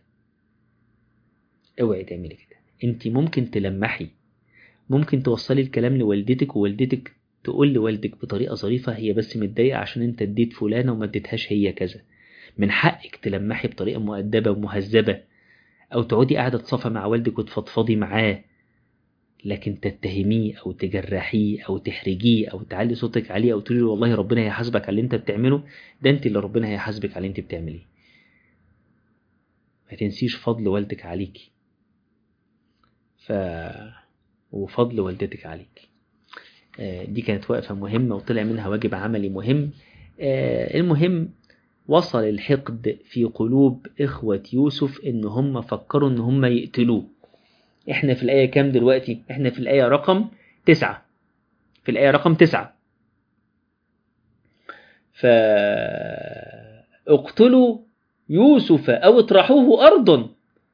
اوعي تعملي كده. انت ممكن تلمحي، ممكن توصلي الكلام لوالدتك، ووالدتك تقول لوالدك بطريقة ظريفة هي بس متضايقة عشان انت اديت فلانة وما اديتهاش هي كذا. من حقك تلمحي بطريقة مؤدبة ومهذبة، أو تقعدي قاعدة تصافى مع والدك وتفضفضي معاه. لكن تتهميه أو تجرحيه أو تحرجيه أو تعلي صوتك عليه أو تقولي والله ربنا هيحاسبك على اللي انت بتعمله، ده انت اللي ربنا هيحاسبك على اللي انت بتعمليه. ما تنسيش فضل والدك عليكي وفضل والدتك عليك. دي كانت وقفة مهمة وطلع منها واجب عملي مهم. المهم وصل الحقد في قلوب إخوة يوسف إن هم فكروا إن هم يقتلوه. إحنا في الآية كام دلوقتي؟ إحنا في الآية رقم 9. في الآية رقم 9 فاقتلوا يوسف أو اطرحوه أرضا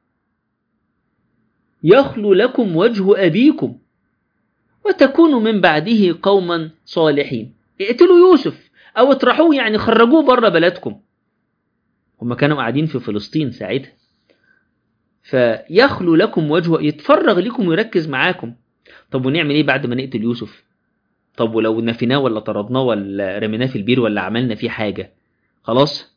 يخلو لكم وجه أبيكم وتكونوا من بعده قوما صالحين. اقتلوا يوسف أو اطرحوه، يعني خرجوه بره بلدكم. هم كانوا قاعدين في فلسطين ساعتها. فيخلو لكم وجه، يتفرغ لكم ويركز معاكم. طب ونعمل ايه بعد ما نقتل يوسف؟ طب ولو نفيناه ولا طردناه ولا رميناه في البير ولا عملنا فيه حاجة، خلاص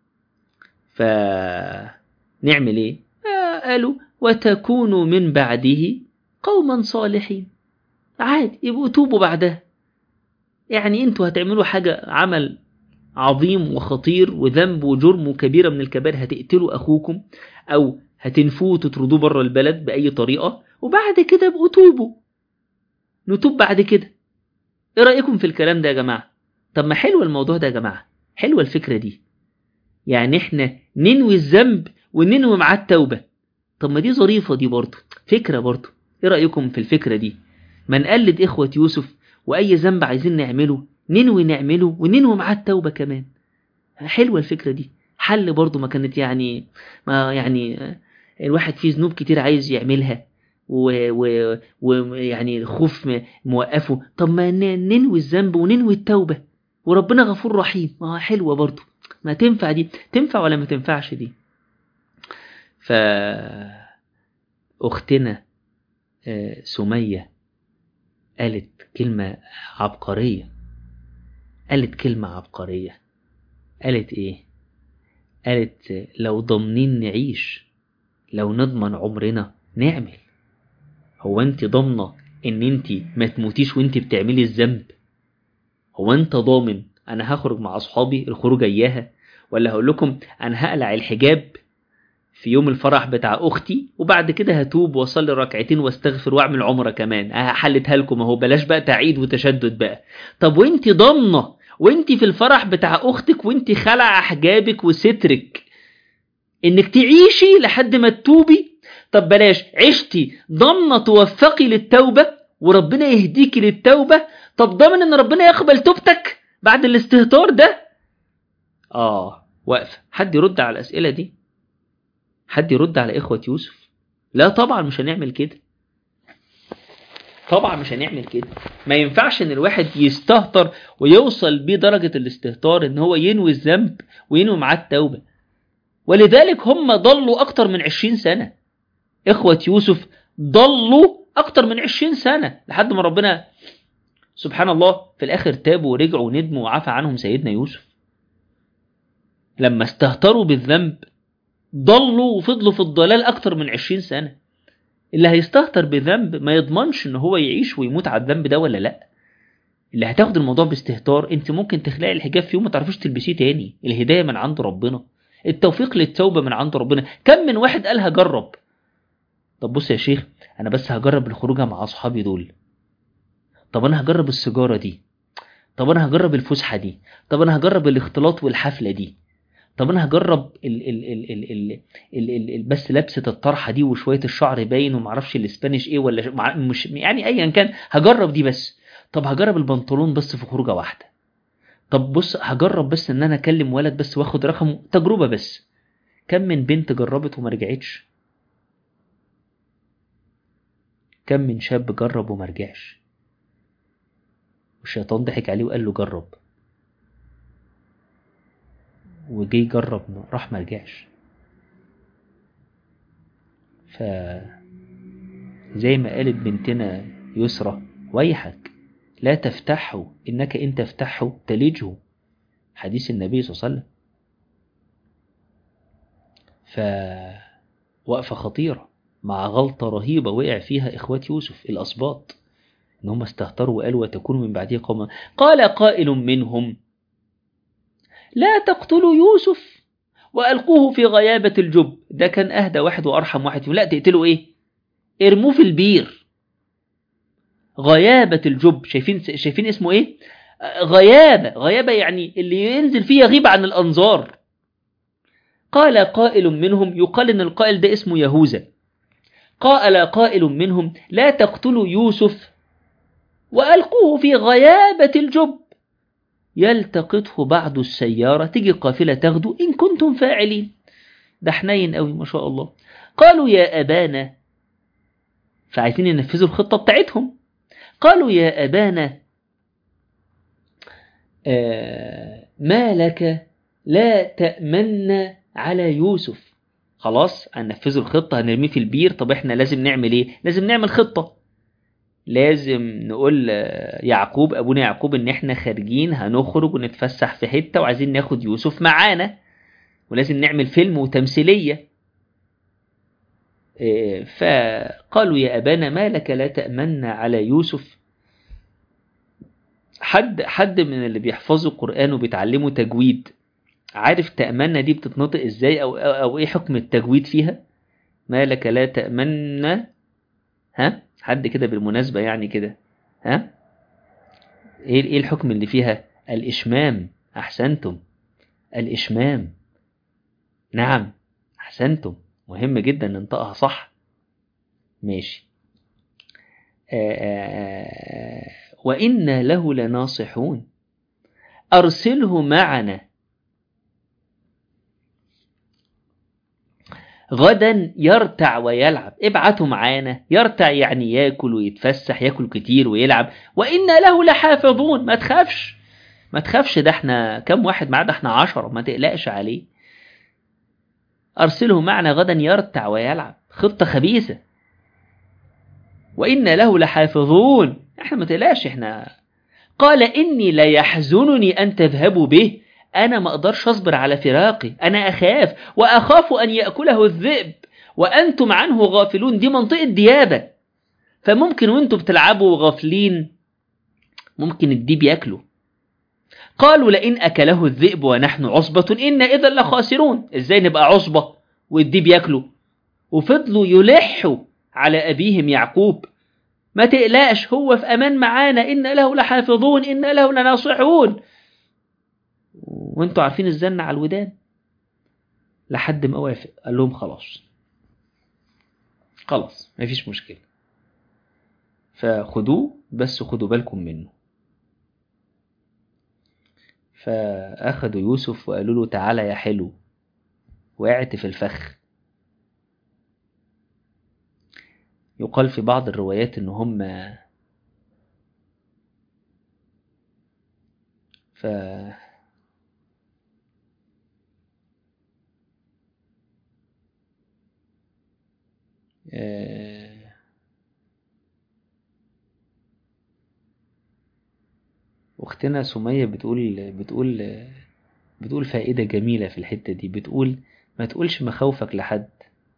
فنعمل ايه؟ قالوا وتكونوا من بعده قوما صالحين. عادي، يبقوا توبوا بعدها. يعني انتوا هتعملوا حاجة عمل عظيم وخطير وذنب وجرم وكبيرة من الكبائر، هتقتلوا أخوكم أو هتنفوه وتطردوه بره البلد بأي طريقة، وبعد كده يبقوا توبوا، نتوب بعد كده. ايه رأيكم في الكلام ده يا جماعة؟ طب ما حلو الموضوع ده يا جماعة، حلوة الفكرة دي. يعني احنا ننوي الذنب وننوي معاه التوبة. طب ما دي ظريفة، دي برضه فكرة برضه. ايه رأيكم في الفكرة دي؟ ما نقلد إخوة يوسف، وأي ذنب عايزين نعمله ننوي نعمله وننوي معاه التوبة كمان. حلوة الفكرة دي، حل برضه. ما كانت يعني ما يعني الواحد فيه ذنوب كتير عايز يعملها ويعني الخوف موقفه. طب ما ننوي الذنب وننوي التوبة وربنا غفور رحيم. ما حلوة برضه، ما تنفع دي، تنفع ولا ما تنفعش دي؟ فأختنا سمية قالت كلمة عبقرية. قالت ايه؟ قالت لو ضامنين نعيش، لو نضمن عمرنا نعمل. هو انت ضامنة ان انت ما تموتيش وانت بتعملي الذنب؟ هو انت ضامن انا هخرج مع اصحابي الخروج اياها، ولا هقول لكم انا هقلع الحجاب في يوم الفرح بتاع اختي وبعد كده هتوب واصلي ركعتين واستغفر واعمل عمره كمان؟ حلتها لكم اهو، بلاش بقى تعيد وتشدد بقى. طب وانت ضامنه وانت في الفرح بتاع اختك وانت خلع حجابك وسترك انك تعيشي لحد ما تتوبي؟ طب بلاش، عشتي ضامنه توفقي للتوبه وربنا يهديكي للتوبه؟ طب ضامن ان ربنا يقبل توبتك بعد الاستهتار ده؟ واقفه. حد يرد على الاسئله دي؟ حد يرد على إخوة يوسف؟ لا طبعا مش هنعمل كده، طبعا مش هنعمل كده. ما ينفعش ان الواحد يستهتر ويوصل بيه درجة الاستهتار ان هو ينوي الذنب وينوي معاه التوبة. ولذلك هم ضلوا اكتر من 20 سنة. إخوة يوسف ضلوا اكتر من 20 سنة لحد ما ربنا سبحان الله في الاخر تابوا ورجعوا وندموا وعفى عنهم سيدنا يوسف. لما استهتروا بالذنب ضلوا وفضلوا في الضلال أكتر من 20 سنة. اللي هيستهتر بذنب ما يضمنش ان هو يعيش ويموت على الذنب ده ولا لا. اللي هتاخد الموضوع باستهتار، انت ممكن تخلعي الحجاب في يوم ما تعرفيش تلبسيه تاني. الهداية من عند ربنا، التوفيق للتوبة من عند ربنا. كم من واحد قال هجرب. طب بص يا شيخ، انا بس هجرب الخروجه مع اصحابي دول. طب انا هجرب السيجارة دي. طب انا هجرب الفسحة دي. طب انا هجرب الاختلاط والحفلة دي. طب انا هجرب بس لبسة الطرحة دي وشوية الشعر باين ومعرفش الاسبانيش ايه ولا مش يعني ايا كان، هجرب دي بس. طب هجرب البنطلون بس في خروجة واحدة. طب بص هجرب بس ان انا اكلم ولد بس واخد رقمه، تجربة بس. كم من بنت جربت وما رجعتش؟ كم من شاب جرب وما رجعش والشيطان ضحك عليه وقال له جرب، وجي جرب راح ما رجعش. زي ما قالت بنتنا يسرى، ويحك لا تفتحه إنك إن تفتحه تلجه، حديث النبي صلى الله عليه وسلم. وقفة خطيرة مع غلطة رهيبة وقع فيها إخوة يوسف الأسباط، إن هم استهتروا وقالوا وتكونوا من بعده قوما. قال قائل منهم لا تقتلوا يوسف وألقوه في غيابة الجب. ده كان أهدى واحد وأرحم واحد فيهم. لا تقتلوا إيه؟ ارموه في البير. غيابة الجب. شايفين اسمه ايه؟ غيابة يعني اللي ينزل فيه يغيب عن الأنظار. قال قائل منهم، يقال ان القائل ده اسمه يهوذا، قال قائل منهم لا تقتلوا يوسف وألقوه في غيابة الجب يلتقطه بعض السيارة، تيجي قافلة تاخده إن كنتم فاعلين. ده حنين قوي ما شاء الله. قالوا يا أبانا، فعايزين ينفذوا الخطة بتاعتهم. قالوا يا أبانا ما لك لا تأمن على يوسف. خلاص هننفذوا الخطة، هنرميه في البير. طب احنا لازم نعمل ايه؟ لازم نعمل خطة. لازم نقول يعقوب أبونا يعقوب إن إحنا خارجين هنخرج ونتفسح في حتة وعايزين ناخد يوسف معانا، ولازم نعمل فيلم وتمثيلية. فقالوا يا أبانا ما لك لا تأمنا على يوسف. حد من اللي بيحفظوا القرآن وبيتعلموا تجويد عارف تأمنا دي بتتنطق إزاي أو إيه حكم التجويد فيها؟ ما لك لا تأمنا، ها حد كده بالمناسبة يعني كده، ها ايه الحكم اللي فيها؟ الإشمام. أحسنتم، الإشمام. نعم أحسنتم، مهم جدا ننطقها صح. ماشي. وإنا له لناصحون أرسله معنا غدا يرتع ويلعب. ابعته معانا. يرتع يعني ياكل ويتفسح، ياكل كتير ويلعب. وإنا له لحافظون. ما تخافش، ده احنا كم واحد معاه؟ ده احنا 10، ما تقلقش عليه. أرسله معنا غدا يرتع ويلعب. خطة خبيثة. وإنا له لحافظون. احنا ما تقلقش احنا. قال إني لا يحزنني أن تذهبوا به. أنا ما أقدرش أصبر على فراقي، أنا أخاف وأخاف أن يأكله الذئب وأنتم عنه غافلون. دي منطقة ديابة، فممكن وانتم بتلعبوا غافلين ممكن الديب يأكله. قالوا لئن أكله الذئب ونحن عصبة إن إذا لخاسرون. إزاي نبقى عصبة والديب يأكله؟ وفضلوا يلحوا على أبيهم يعقوب. ما تقلقش، هو في أمان معانا، إن له لحافظون إن له لناصحون. وانتوا عارفين الزن على الودان. لحد ما وافق، قال لهم خلاص مفيش مشكلة، فخدوه بس خدوا بالكم منه. فأخذوا يوسف وقالوا له تعالى يا حلو، وقعت في الفخ. يقال في بعض الروايات إن هم أختنا سمية بتقول فائدة جميلة في الحتة دي. بتقول ما تقولش مخاوفك لحد،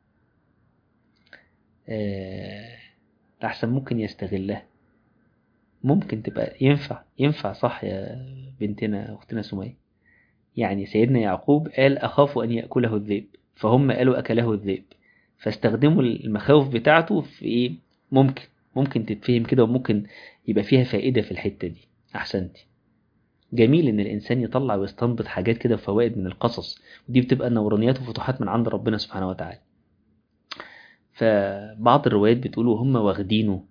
لحسن ممكن يستغلها. ممكن تبقى ينفع صح يا بنتنا أختنا سمية. يعني سيدنا يعقوب قال أخاف أن يأكله الذئب، فهم قالوا أكله الذئب، فاستخدموا المخاوف بتاعته في إيه؟ ممكن تتفهم كده، وممكن يبقى فيها فائدة في الحتة دي. أحسنتي. جميل إن الإنسان يطلع ويستنبط حاجات كده وفوائد من القصص، ودي بتبقى نورانيات وفتوحات من عند ربنا سبحانه وتعالى. فبعض الروايات بتقولوا هم واخدينه،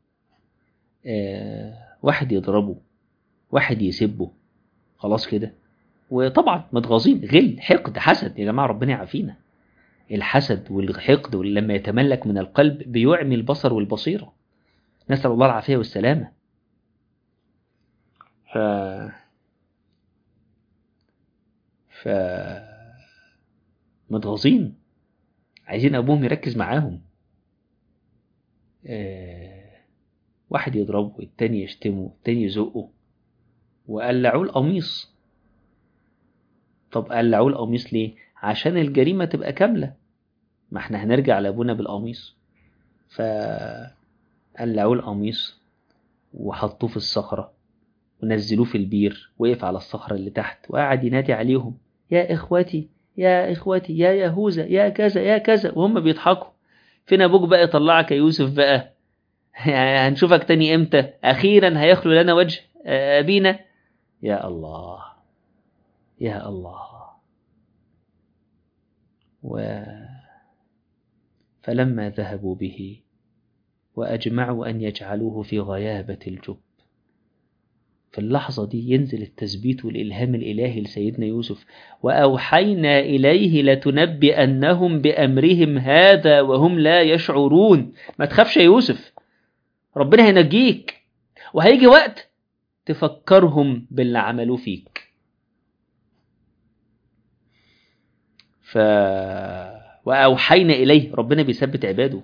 واحد يضربه، واحد يسبه، خلاص كده. وطبعا متغاظين، غل، حقد، حسد. يا جماعة ربنا يعافينا. الحسد والحقد لما يتملك من القلب بيعمي البصر والبصيرة. نسأل الله العافية والسلامة. متغاظين، عايزين أبوهم يركز معاهم. واحد يضربه، التاني يشتمه، التاني يزقه، وقلعوه القميص. طب قلعوه القميص ليه؟ عشان الجريمة تبقى كاملة، ما احنا هنرجع لأبونا بالقميص. فقلعوه القميص وحطوه في الصخرة ونزلوه في البير. وقف على الصخرة اللي تحت وقعد ينادي عليهم يا إخوتي يا إخوتي يا يهوذا يا كذا يا كذا، وهم بيضحكوا. فين أبوك بقى يطلعك يا يوسف بقى؟ هنشوفك تاني امتى؟ اخيرا هيخلو لنا وجه ابينا. يا الله يا الله. فلما ذهبوا به وأجمعوا أن يجعلوه في غيابة الجب، في اللحظة دي ينزل التثبيت والإلهام الإلهي لسيدنا يوسف: وأوحينا إليه لتنبئنهم بأمرهم هذا وهم لا يشعرون. ما تخافش يا يوسف، ربنا هينجيك، وهيجي وقت تفكرهم باللي عملوه فيك. وأوحينا إليه، ربنا بيثبت عباده،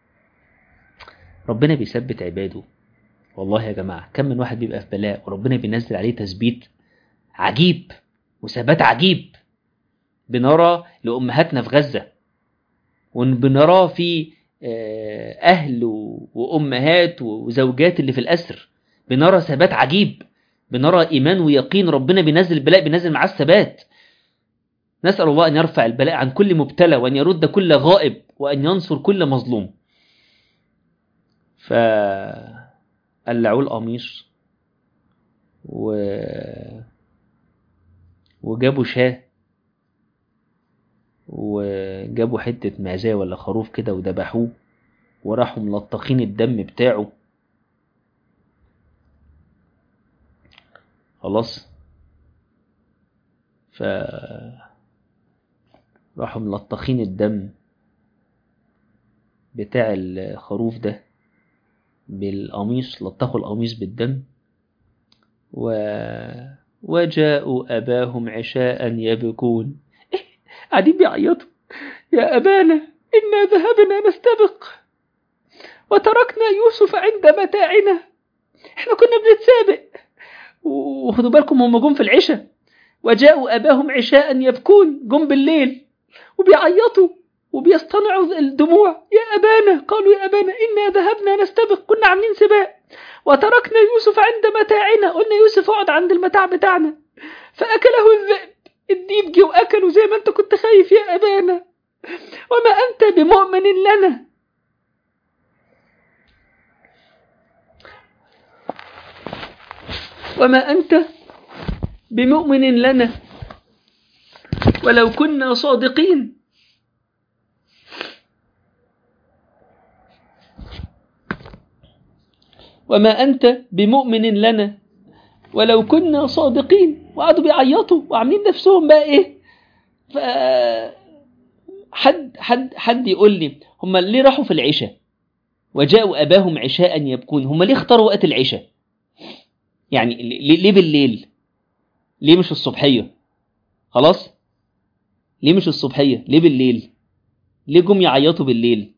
ربنا بيثبت عباده. والله يا جماعة كم من واحد بيبقى في بلاء وربنا بينزل عليه تثبيت عجيب وثبات عجيب. بنرى لأمهاتنا في غزة، وبنرى في أهل وأمهات وزوجات اللي في الأسر، بنرى ثبات عجيب، بنرى إيمان ويقين. ربنا بينزل البلاء، بينزل معاه الثبات. نسأل الله أن يرفع البلاء عن كل مبتلى، وأن يرد كل غائب، وأن ينصر كل مظلوم. فقلعوا القميص وجابوا شاه، وجابوا حتة معزة ولا خروف كده وذبحوه، وراحوا ملطخين الدم بتاعه. خلاص، راحوا ملطخين الدم بتاع الخروف ده بالقميص، لطخوا القميص بالدم. وجاءوا أباهم عشاء يبكون، قاعدين بيعيطوا: يا أبانا إنا ذهبنا نستبق وتركنا يوسف عند متاعنا. احنا كنا بنتسابق. وخدوا بالكم هم جم في العشاء، وجاءوا أباهم عشاء يبكون، جم بالليل وبيعيطوا وبيصطنعوا الدموع. يا أبانا، قالوا يا أبانا إنا ذهبنا نستبق، كنا عاملين سباق، وتركنا يوسف عند متاعنا، قلنا يوسف اقعد عند المتاع بتاعنا، فأكله الذئب، الديب جه وأكله زي ما أنت كنت خايف يا أبانا، وما أنت بمؤمن لنا. وما أنت بمؤمن لنا ولو كنا صادقين. وما أنت بمؤمن لنا ولو كنا صادقين. وقعدوا بيعيطوا وعاملين نفسهم بقى إيه. حد يقول لي هم ليه راحوا في العشاء وجاءوا أباهم عشاء يبكون؟ هم ليه اختاروا وقت العشاء؟ يعني ليه بالليل؟ ليه مش الصبحية؟ خلاص، ليه مش الصبحية؟ ليه بالليل؟ ليه جم يعيطوا بالليل؟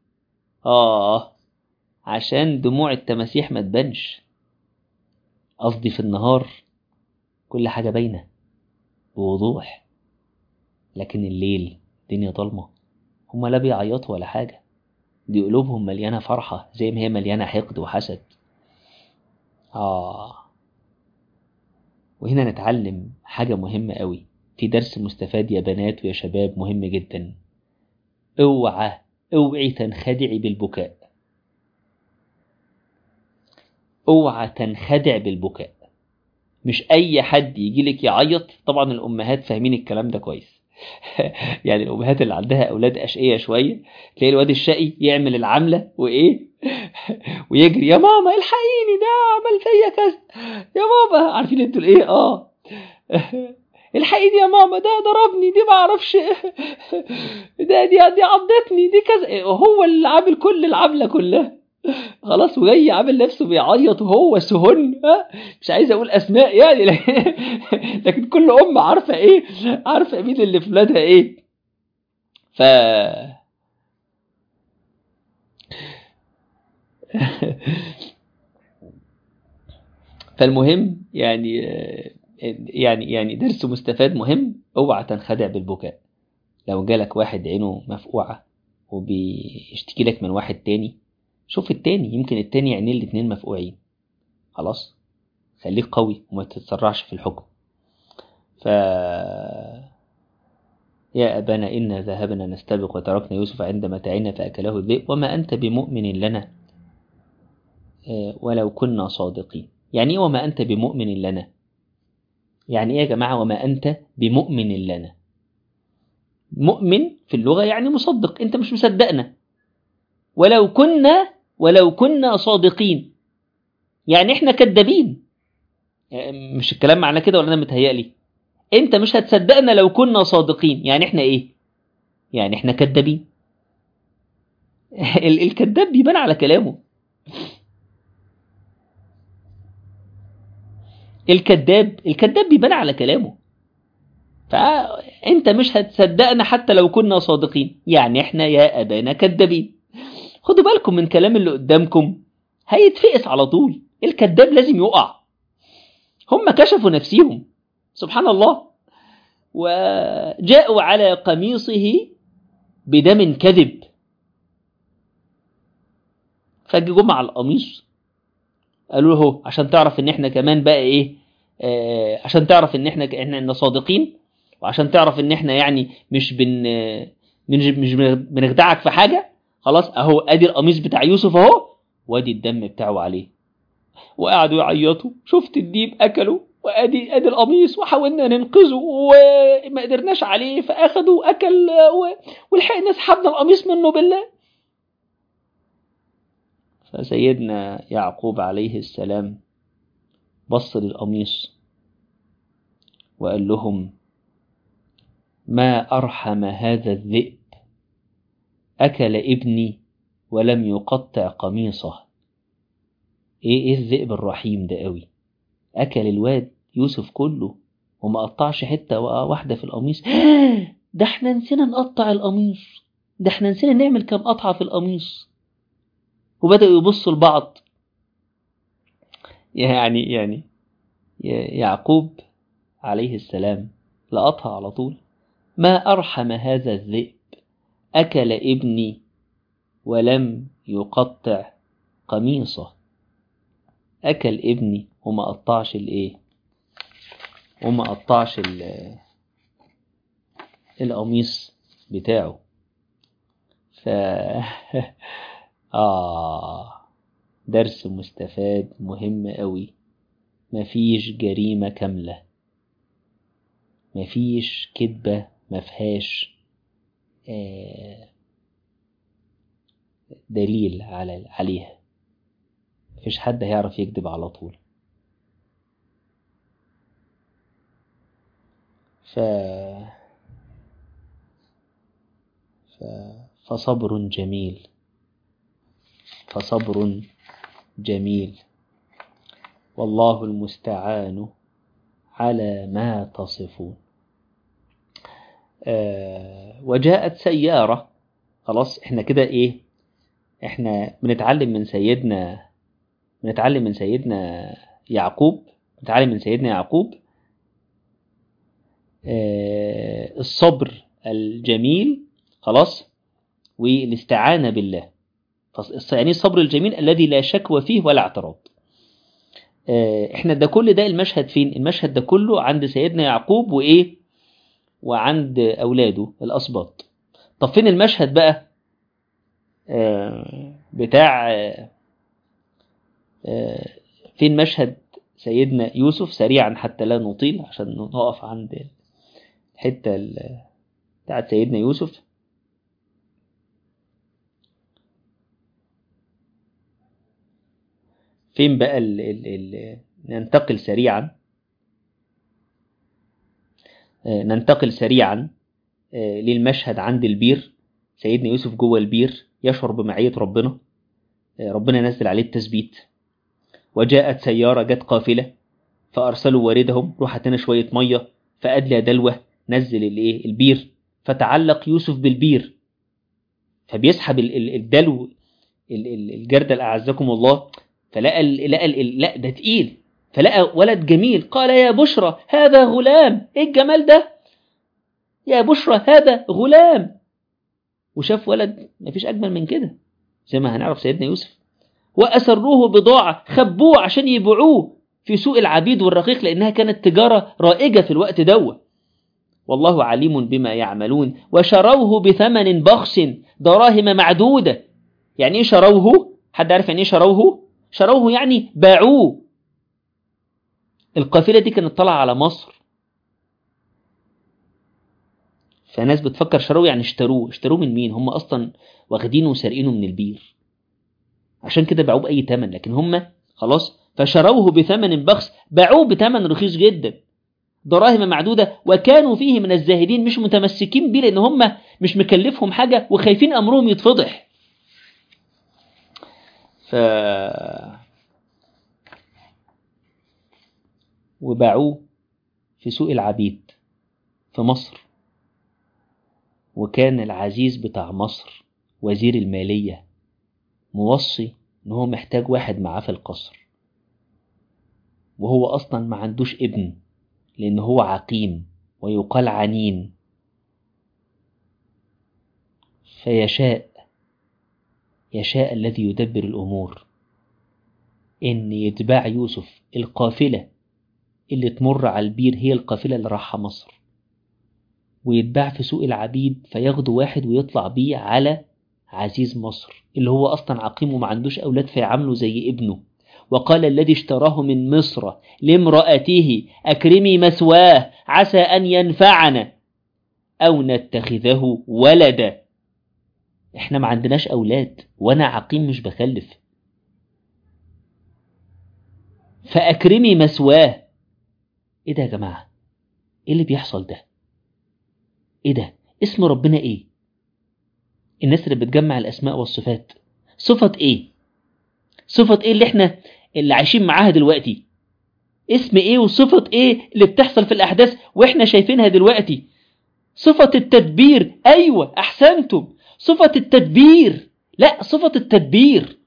عشان دموع التماسيح ما تبانش. قصدي في النهار كل حاجة باينة بوضوح، لكن الليل الدنيا ضلمة، هم لا بيعيطوا ولا حاجة، دي قلوبهم مليانة فرحة زي ما هي مليانة حقد وحسد. وهنا نتعلم حاجة مهمة قوي، في درس مستفاد يا بنات ويا شباب مهم جدا. اوعي تنخدعي بالبكاء، اوعى تنخدع بالبكاء. مش اي حد يجيلك يعيط، طبعا الامهات فاهمين الكلام ده كويس. يعني الامهات اللي عندها اولاد اشقية شوية، تلاقي الواد الشقي يعمل العملة وايه ويجري: يا ماما الحقيني، ده عمل فيا كذا، يا ماما. عارفين انتوا الايه؟ الحقيني يا ماما، ده ضربني، دي ما اعرفش، دي عضتني، دي كذا. هو اللي عامل كل العملة كلها. خلاص، وجاي عامل نفسه بيعيط وهو سهن. مش عايز اقول اسماء يعني، لكن كل ام عارفه ايه، عارفه مين اللي في ولادها ايه. فالمهم يعني درس مستفاد مهم. اوعى تنخدع بالبكاء. لو جالك واحد عينه مفقوعة وبيشتكي لك من واحد تاني، شوف التاني، يمكن التاني عينين الاتنين مفقوعين. خلاص، خليك قوي وما تتسرعش في الحكم. يا أبانا إنا ذهبنا نستبق وتركنا يوسف عند متاعنا فأكله الذئب وما أنت بمؤمن لنا ولو كنا صادقين. يعني إيه وما أنت بمؤمن لنا؟ يعني إيه يا جماعة وما أنت بمؤمن لنا؟ مؤمن في اللغة يعني مصدق، أنت مش مصدقنا. ولو كنا صادقين يعني إحنا كذابين. مش الكلام معناه كده ولا أنا متهيألي؟ أنت مش هتصدقنا لو كنا صادقين، يعني إحنا إيه؟ يعني إحنا كذابين. الكذاب بيبان على كلامه. الكذاب بيبان على كلامه. فأنت مش هتصدقنا حتى لو كنا صادقين، يعني إحنا يا أبانا كذابين. خدوا بالكم من كلام اللي قدامكم، هيتفقس على طول. الكذاب لازم يقع. هم كشفوا نفسهم سبحان الله، وجاءوا على قميصه بدم كذب. فجوا مع القميص قالوا له عشان تعرف ان احنا كمان بقى ايه، عشان تعرف ان احنا صادقين، وعشان تعرف ان احنا يعني مش بنخدعك في حاجة. خلاص اهو ادي القميص بتاع يوسف اهو، وادي الدم بتاعه عليه. وقعدوا يعيطوا، شفت الديب اكله، وادي القميص، وحاولنا ننقذه وما قدرناش عليه، فاخدوا اكل والحقنا سحبنا القميص منه بالله. فسيدنا يعقوب عليه السلام بص للقميص وقال لهم ما أرحم هذا الذئب، أكل ابني ولم يقطع قميصه. إيه الذئب الرحيم ده قوي، أكل الواد يوسف كله وما قطعش حتة واحدة في القميص. ده احنا نسينا نقطع القميص، ده احنا نسينا نعمل كام قطعة في القميص. وبدأوا يبصوا لبعض. يعني يعقوب عليه السلام لقطها على طول. ما أرحم هذا الذئب، أكل ابني ولم يقطع قميصه. أكل ابني وما قطعش الإيه، وما قطعش القميص بتاعه. ف درس مستفاد مهم قوي. مفيش جريمة كاملة، مفيش كذبة مفيهاش دليل عليها. مفيش حد هيعرف يكذب على طول. فصبر جميل، فصبر جميل، والله المستعان على ما تصفون. وجاءت سيارة. خلاص احنا كده ايه، احنا بنتعلم من سيدنا يعقوب، الصبر الجميل. خلاص، والاستعانة بالله. يعني الصبر الجميل الذي لا شكوى فيه ولا اعتراض. احنا ده كل ده المشهد فين؟ المشهد ده كله عند سيدنا يعقوب وايه، وعند اولاده الاسباط. طب فين المشهد بقى بتاع فين مشهد سيدنا يوسف؟ سريعا حتى لا نطيل، عشان نقف عند الحتة بتاعت سيدنا يوسف. فين بقى ننتقل سريعا للمشهد عند البير. سيدنا يوسف جوه البير يشعر بمعية ربنا. ربنا نزل عليه التثبيت. وجاءت سيارة، جت قافلة، فأرسلوا واردهم، روح هاتنا شوية مية، فأدلى دلوة، نزل البير، فتعلق يوسف بالبير، فبيسحب الدلو الجردل أعزكم الله، فلقى لا ده تقيل، فلقى ولد جميل، قال يا بشرى هذا غلام. ايه الجمال ده يا بشرى، هذا غلام. وشاف ولد مفيش أجمل من كده، زي ما هنعرف سيدنا يوسف. وأسروه بضاعة، خبوه عشان يبيعوه في سوق العبيد والرقيق، لأنها كانت تجارة رائجة في الوقت دوه. والله عليم بما يعملون. وشروه بثمن بخس، دراهم معدودة. يعني ايه شروه؟ حد عارف يعني ايه شروه؟ شروه يعني باعوه. القافلة دي كانت طالعة على مصر، فناس بتفكر شروه يعني اشتروه من مين؟ هم أصلا واخدينه وسارقينه من البير، عشان كده باعوه بأي تمن. لكن هم خلاص فشروه بثمن بخس، باعوه بثمن رخيص جدا، دراهم معدودة، وكانوا فيه من الزاهدين، مش متمسكين بيه لأن هم مش مكلفهم حاجة وخايفين أمرهم يتفضح. وباعوه في سوق العبيد في مصر. وكان العزيز بتاع مصر وزير المالية موصي إن هو محتاج واحد معاه في القصر، وهو أصلا ما عندوش ابن لأن هو عقيم ويقال عنين. فيشاء الذي يدبر الأمور إن يتباع يوسف. القافلة اللي تمر على البير هي القافلة اللي راحة مصر، ويتباع في سوق العبيد، فياخدوا واحد ويطلع بيه على عزيز مصر اللي هو أصلا عقيم وما عندوش أولاد، فيعامله زي ابنه. وقال الذي اشتراه من مصر لامرأته أكرمي مثواه عسى أن ينفعنا أو نتخذه ولدا. احنا ما عندناش أولاد وأنا عقيم مش بخلف، فأكرمي مثواه. ايه ده يا جماعة؟ ايه اللي بيحصل ده؟ ايه ده؟ اسم ربنا ايه؟ الناس اللي بتجمع الأسماء والصفات، صفة ايه؟ صفة ايه اللي عايشين معاها دلوقتي؟ اسم ايه وصفة ايه اللي بتحصل في الأحداث واحنا شايفينها دلوقتي؟ صفة التدبير. أيوة أحسنتم، صفة التدبير. لا، صفة التدبير.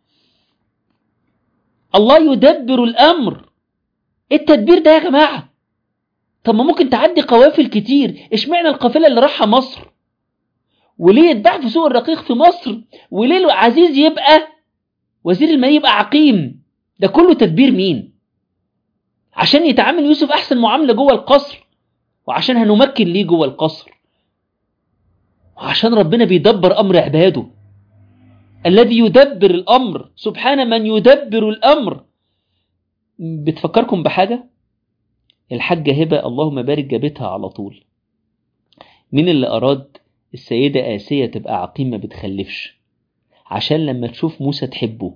الله يدبر الأمر. التدبير ده يا جماعة، طب ما ممكن تعدي قوافل كتير، اشمعنى القافلة اللي راحة مصر؟ وليه يتباع في سوق الرقيق في مصر؟ وليه العزيز يبقى وزير المال يبقى عقيم؟ ده كله تدبير مين؟ عشان يتعامل يوسف أحسن معاملة جوه القصر، وعشان هنمكن ليه جوه القصر، وعشان ربنا بيدبر أمر عباده. الذي يدبر الأمر، سبحان من يدبر الأمر. بتفكركم بحاجة؟ الحاجة هبة اللهم بارك جابتها على طول. مين اللي أراد السيدة آسية تبقى عقيمة بتخلفش عشان لما تشوف موسى تحبه؟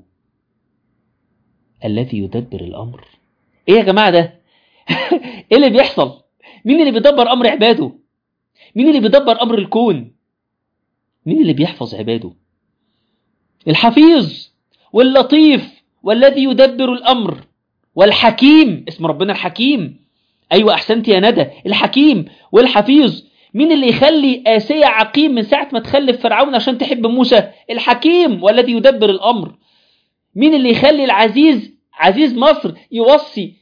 الذي يدبر الأمر. إيه يا جماعة ده؟ إيه اللي بيحصل؟ مين اللي بيدبر أمر عباده؟ مين اللي بيدبر أمر الكون؟ مين اللي بيحفظ عباده؟ الحفيظ واللطيف والذي يدبر الأمر والحكيم. اسم ربنا الحكيم. أيوة أحسنت يا ندى، الحكيم والحفيظ. مين اللي يخلي آسية عقيم من ساعة ما تخلف فرعون عشان تحب موسى؟ الحكيم والذي يدبر الأمر. مين اللي يخلي العزيز عزيز مصر يوصي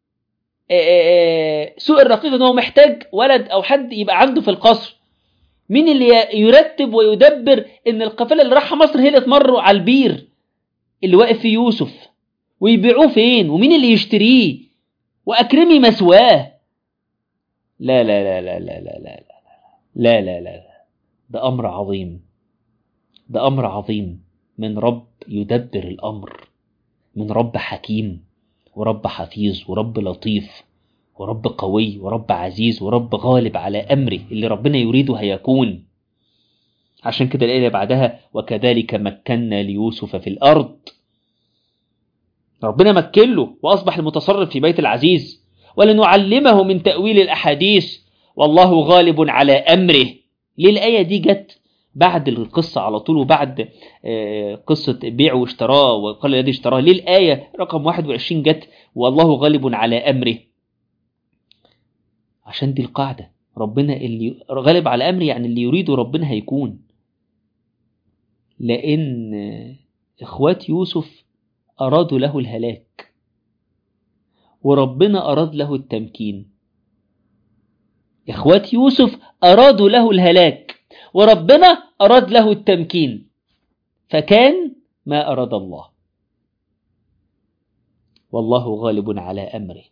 سوق الرقيق أنه محتاج ولد أو حد يبقى عنده في القصر؟ مين اللي يرتب ويدبر أن القافلة اللي راحة مصر هي اللي تمر على البير اللي واقف في يوسف ويبيعوه فين؟ ومين اللي يشتريه؟ وأكرمي مثواه. لا لا لا لا لا لا لا لا لا لا، ده أمر عظيم، ده أمر عظيم من رب يدبر الأمر، من رب حكيم ورب حفيظ ورب لطيف ورب قوي ورب عزيز ورب غالب على أمره. اللي ربنا يريده هيكون. عشان كده الآية بعدها وكذلك مكنا ليوسف في الأرض. ربنا مكن له وأصبح المتصرف في بيت العزيز، ولنعلمه من تأويل الأحاديث والله غالب على أمره. ليه الآية دي جت بعد القصة على طول وبعد قصة بيع واشتراه وقال الذي اشتراه؟ ليه الآية رقم 21 جت والله غالب على أمره؟ عشان دي القاعدة، ربنا اللي غالب على أمره يعني اللي يريده ربنا هيكون. لأن إخوات يوسف أرادوا له الهلاك وربنا أراد له التمكين. إخوات يوسف أرادوا له الهلاك وربنا أراد له التمكين، فكان ما أراد الله. والله غالب على أمره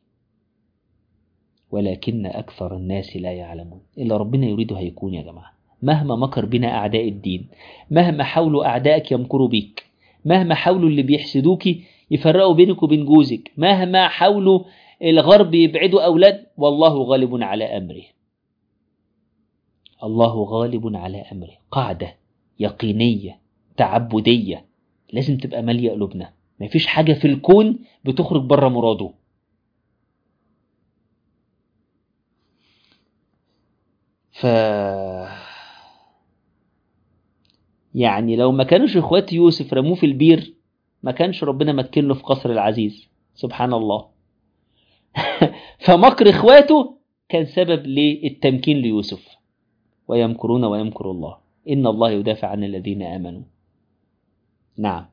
ولكن أكثر الناس لا يعلمون. إلا ربنا يريده هيكون يا جماعة. مهما مكر بنا أعداء الدين، مهما حاولوا أعدائك يمكروا بيك، مهما حاولوا اللي بيحسدوك يفرقوا بينك وبين جوزك، مهما حاولوا الغرب يبعدوا أولاد، والله غالب على أمره. الله غالب على أمره، قاعدة يقينية تعبدية لازم تبقى مالية قلوبنا. مفيش حاجة في الكون بتخرج بره مراده. يعني لو ما كانوش اخوات يوسف رموه في البير، ما كانش ربنا مكن له في قصر العزيز. سبحان الله. فمكر اخواته كان سبب للتمكين ليوسف. ويمكرون ويمكر الله، إن الله يدافع عن الذين آمنوا. نعم.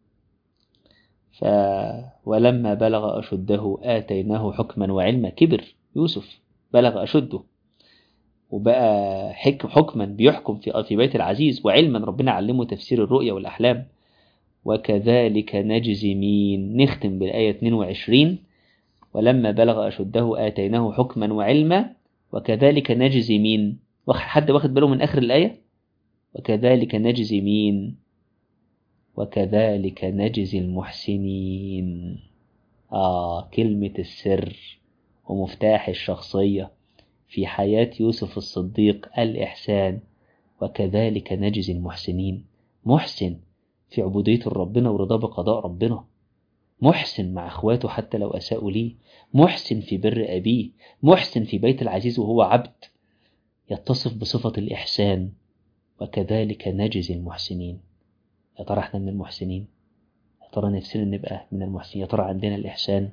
ولما بلغ أشده آتيناه حكما وعلما. كبر يوسف، بلغ أشده، وبقى حكما بيحكم في بيت العزيز، وعلما ربنا علمه تفسير الرؤيا والأحلام. وكذلك نجزي مين؟ نختم بالآية 22: ولما بلغ أشده آتيناه حكما وعلما وكذلك نجزي مين؟ حد واخد باله من آخر الآية؟ وكذلك نجزي مين؟ وكذلك نجزي المحسنين. كلمة السر ومفتاح الشخصية في حياة يوسف الصديق الإحسان. وكذلك نجزي المحسنين. محسن في عبودية ربنا ورضا بقضاء ربنا، محسن مع اخواته حتى لو أساءوا ليه، محسن في بر أبيه، محسن في بيت العزيز وهو عبد، يتصف بصفة الإحسان. وكذلك نجزي المحسنين. يا ترى احنا من المحسنين؟ يا ترى نفسنا نبقى من المحسنين؟ يا ترى عندنا الإحسان؟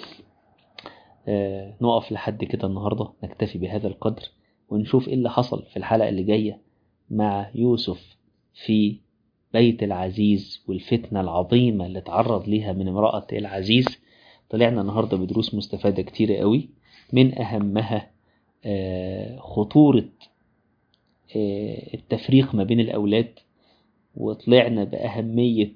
نقف لحد كده النهاردة، نكتفي بهذا القدر، ونشوف إيه اللي حصل في الحلقة اللي جاية مع يوسف في بيت العزيز والفتنة العظيمة اللي تعرض ليها من امرأة العزيز. طلعنا النهاردة بدروس مستفادة كتيرة قوي، من أهمها خطورة التفريق ما بين الأولاد، وطلعنا بأهمية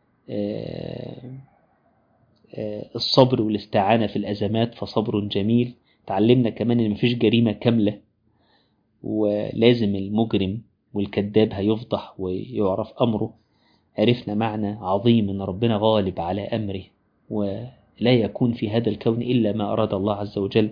الصبر والاستعانة في الأزمات، فصبر جميل. تعلمنا كمان إن مفيش جريمة كاملة، ولازم المجرم والكذاب هيفضح ويعرف أمره. عرفنا معنى عظيم إن ربنا غالب على أمره، ولا يكون في هذا الكون إلا ما أراد الله عز وجل.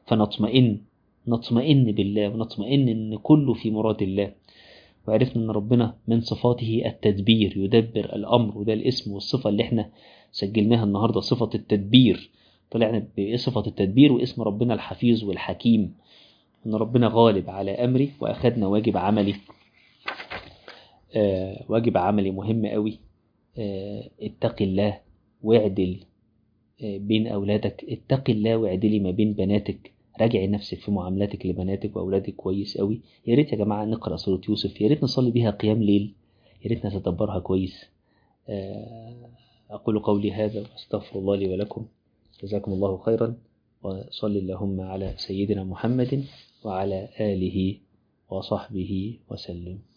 نطمئن بالله، ونطمئن إن كله في مراد الله. وعرفنا إن ربنا من صفاته التدبير، يدبر الأمر، وده الاسم والصفة اللي احنا سجلناها النهاردة، صفة التدبير. طلعنا بصفة التدبير واسم ربنا الحفيظ والحكيم، إن ربنا غالب على أمره. وأخذنا واجب عملي مهم قوي. اتق الله واعدل بين أولادك، اتق الله واعدلي ما بين بناتك، راجعي نفسك في معاملاتك لبناتك وأولادك كويس قوي. يا ريت يا جماعة نقرأ سورة يوسف، يا ريت نصلي بها قيام ليل، يا ريت نتدبرها كويس. أقول قولي هذا واستغفر الله لي ولكم. جزاكم الله خيرا، وصل اللهم على سيدنا محمد وعلى آله وصحبه وسلم.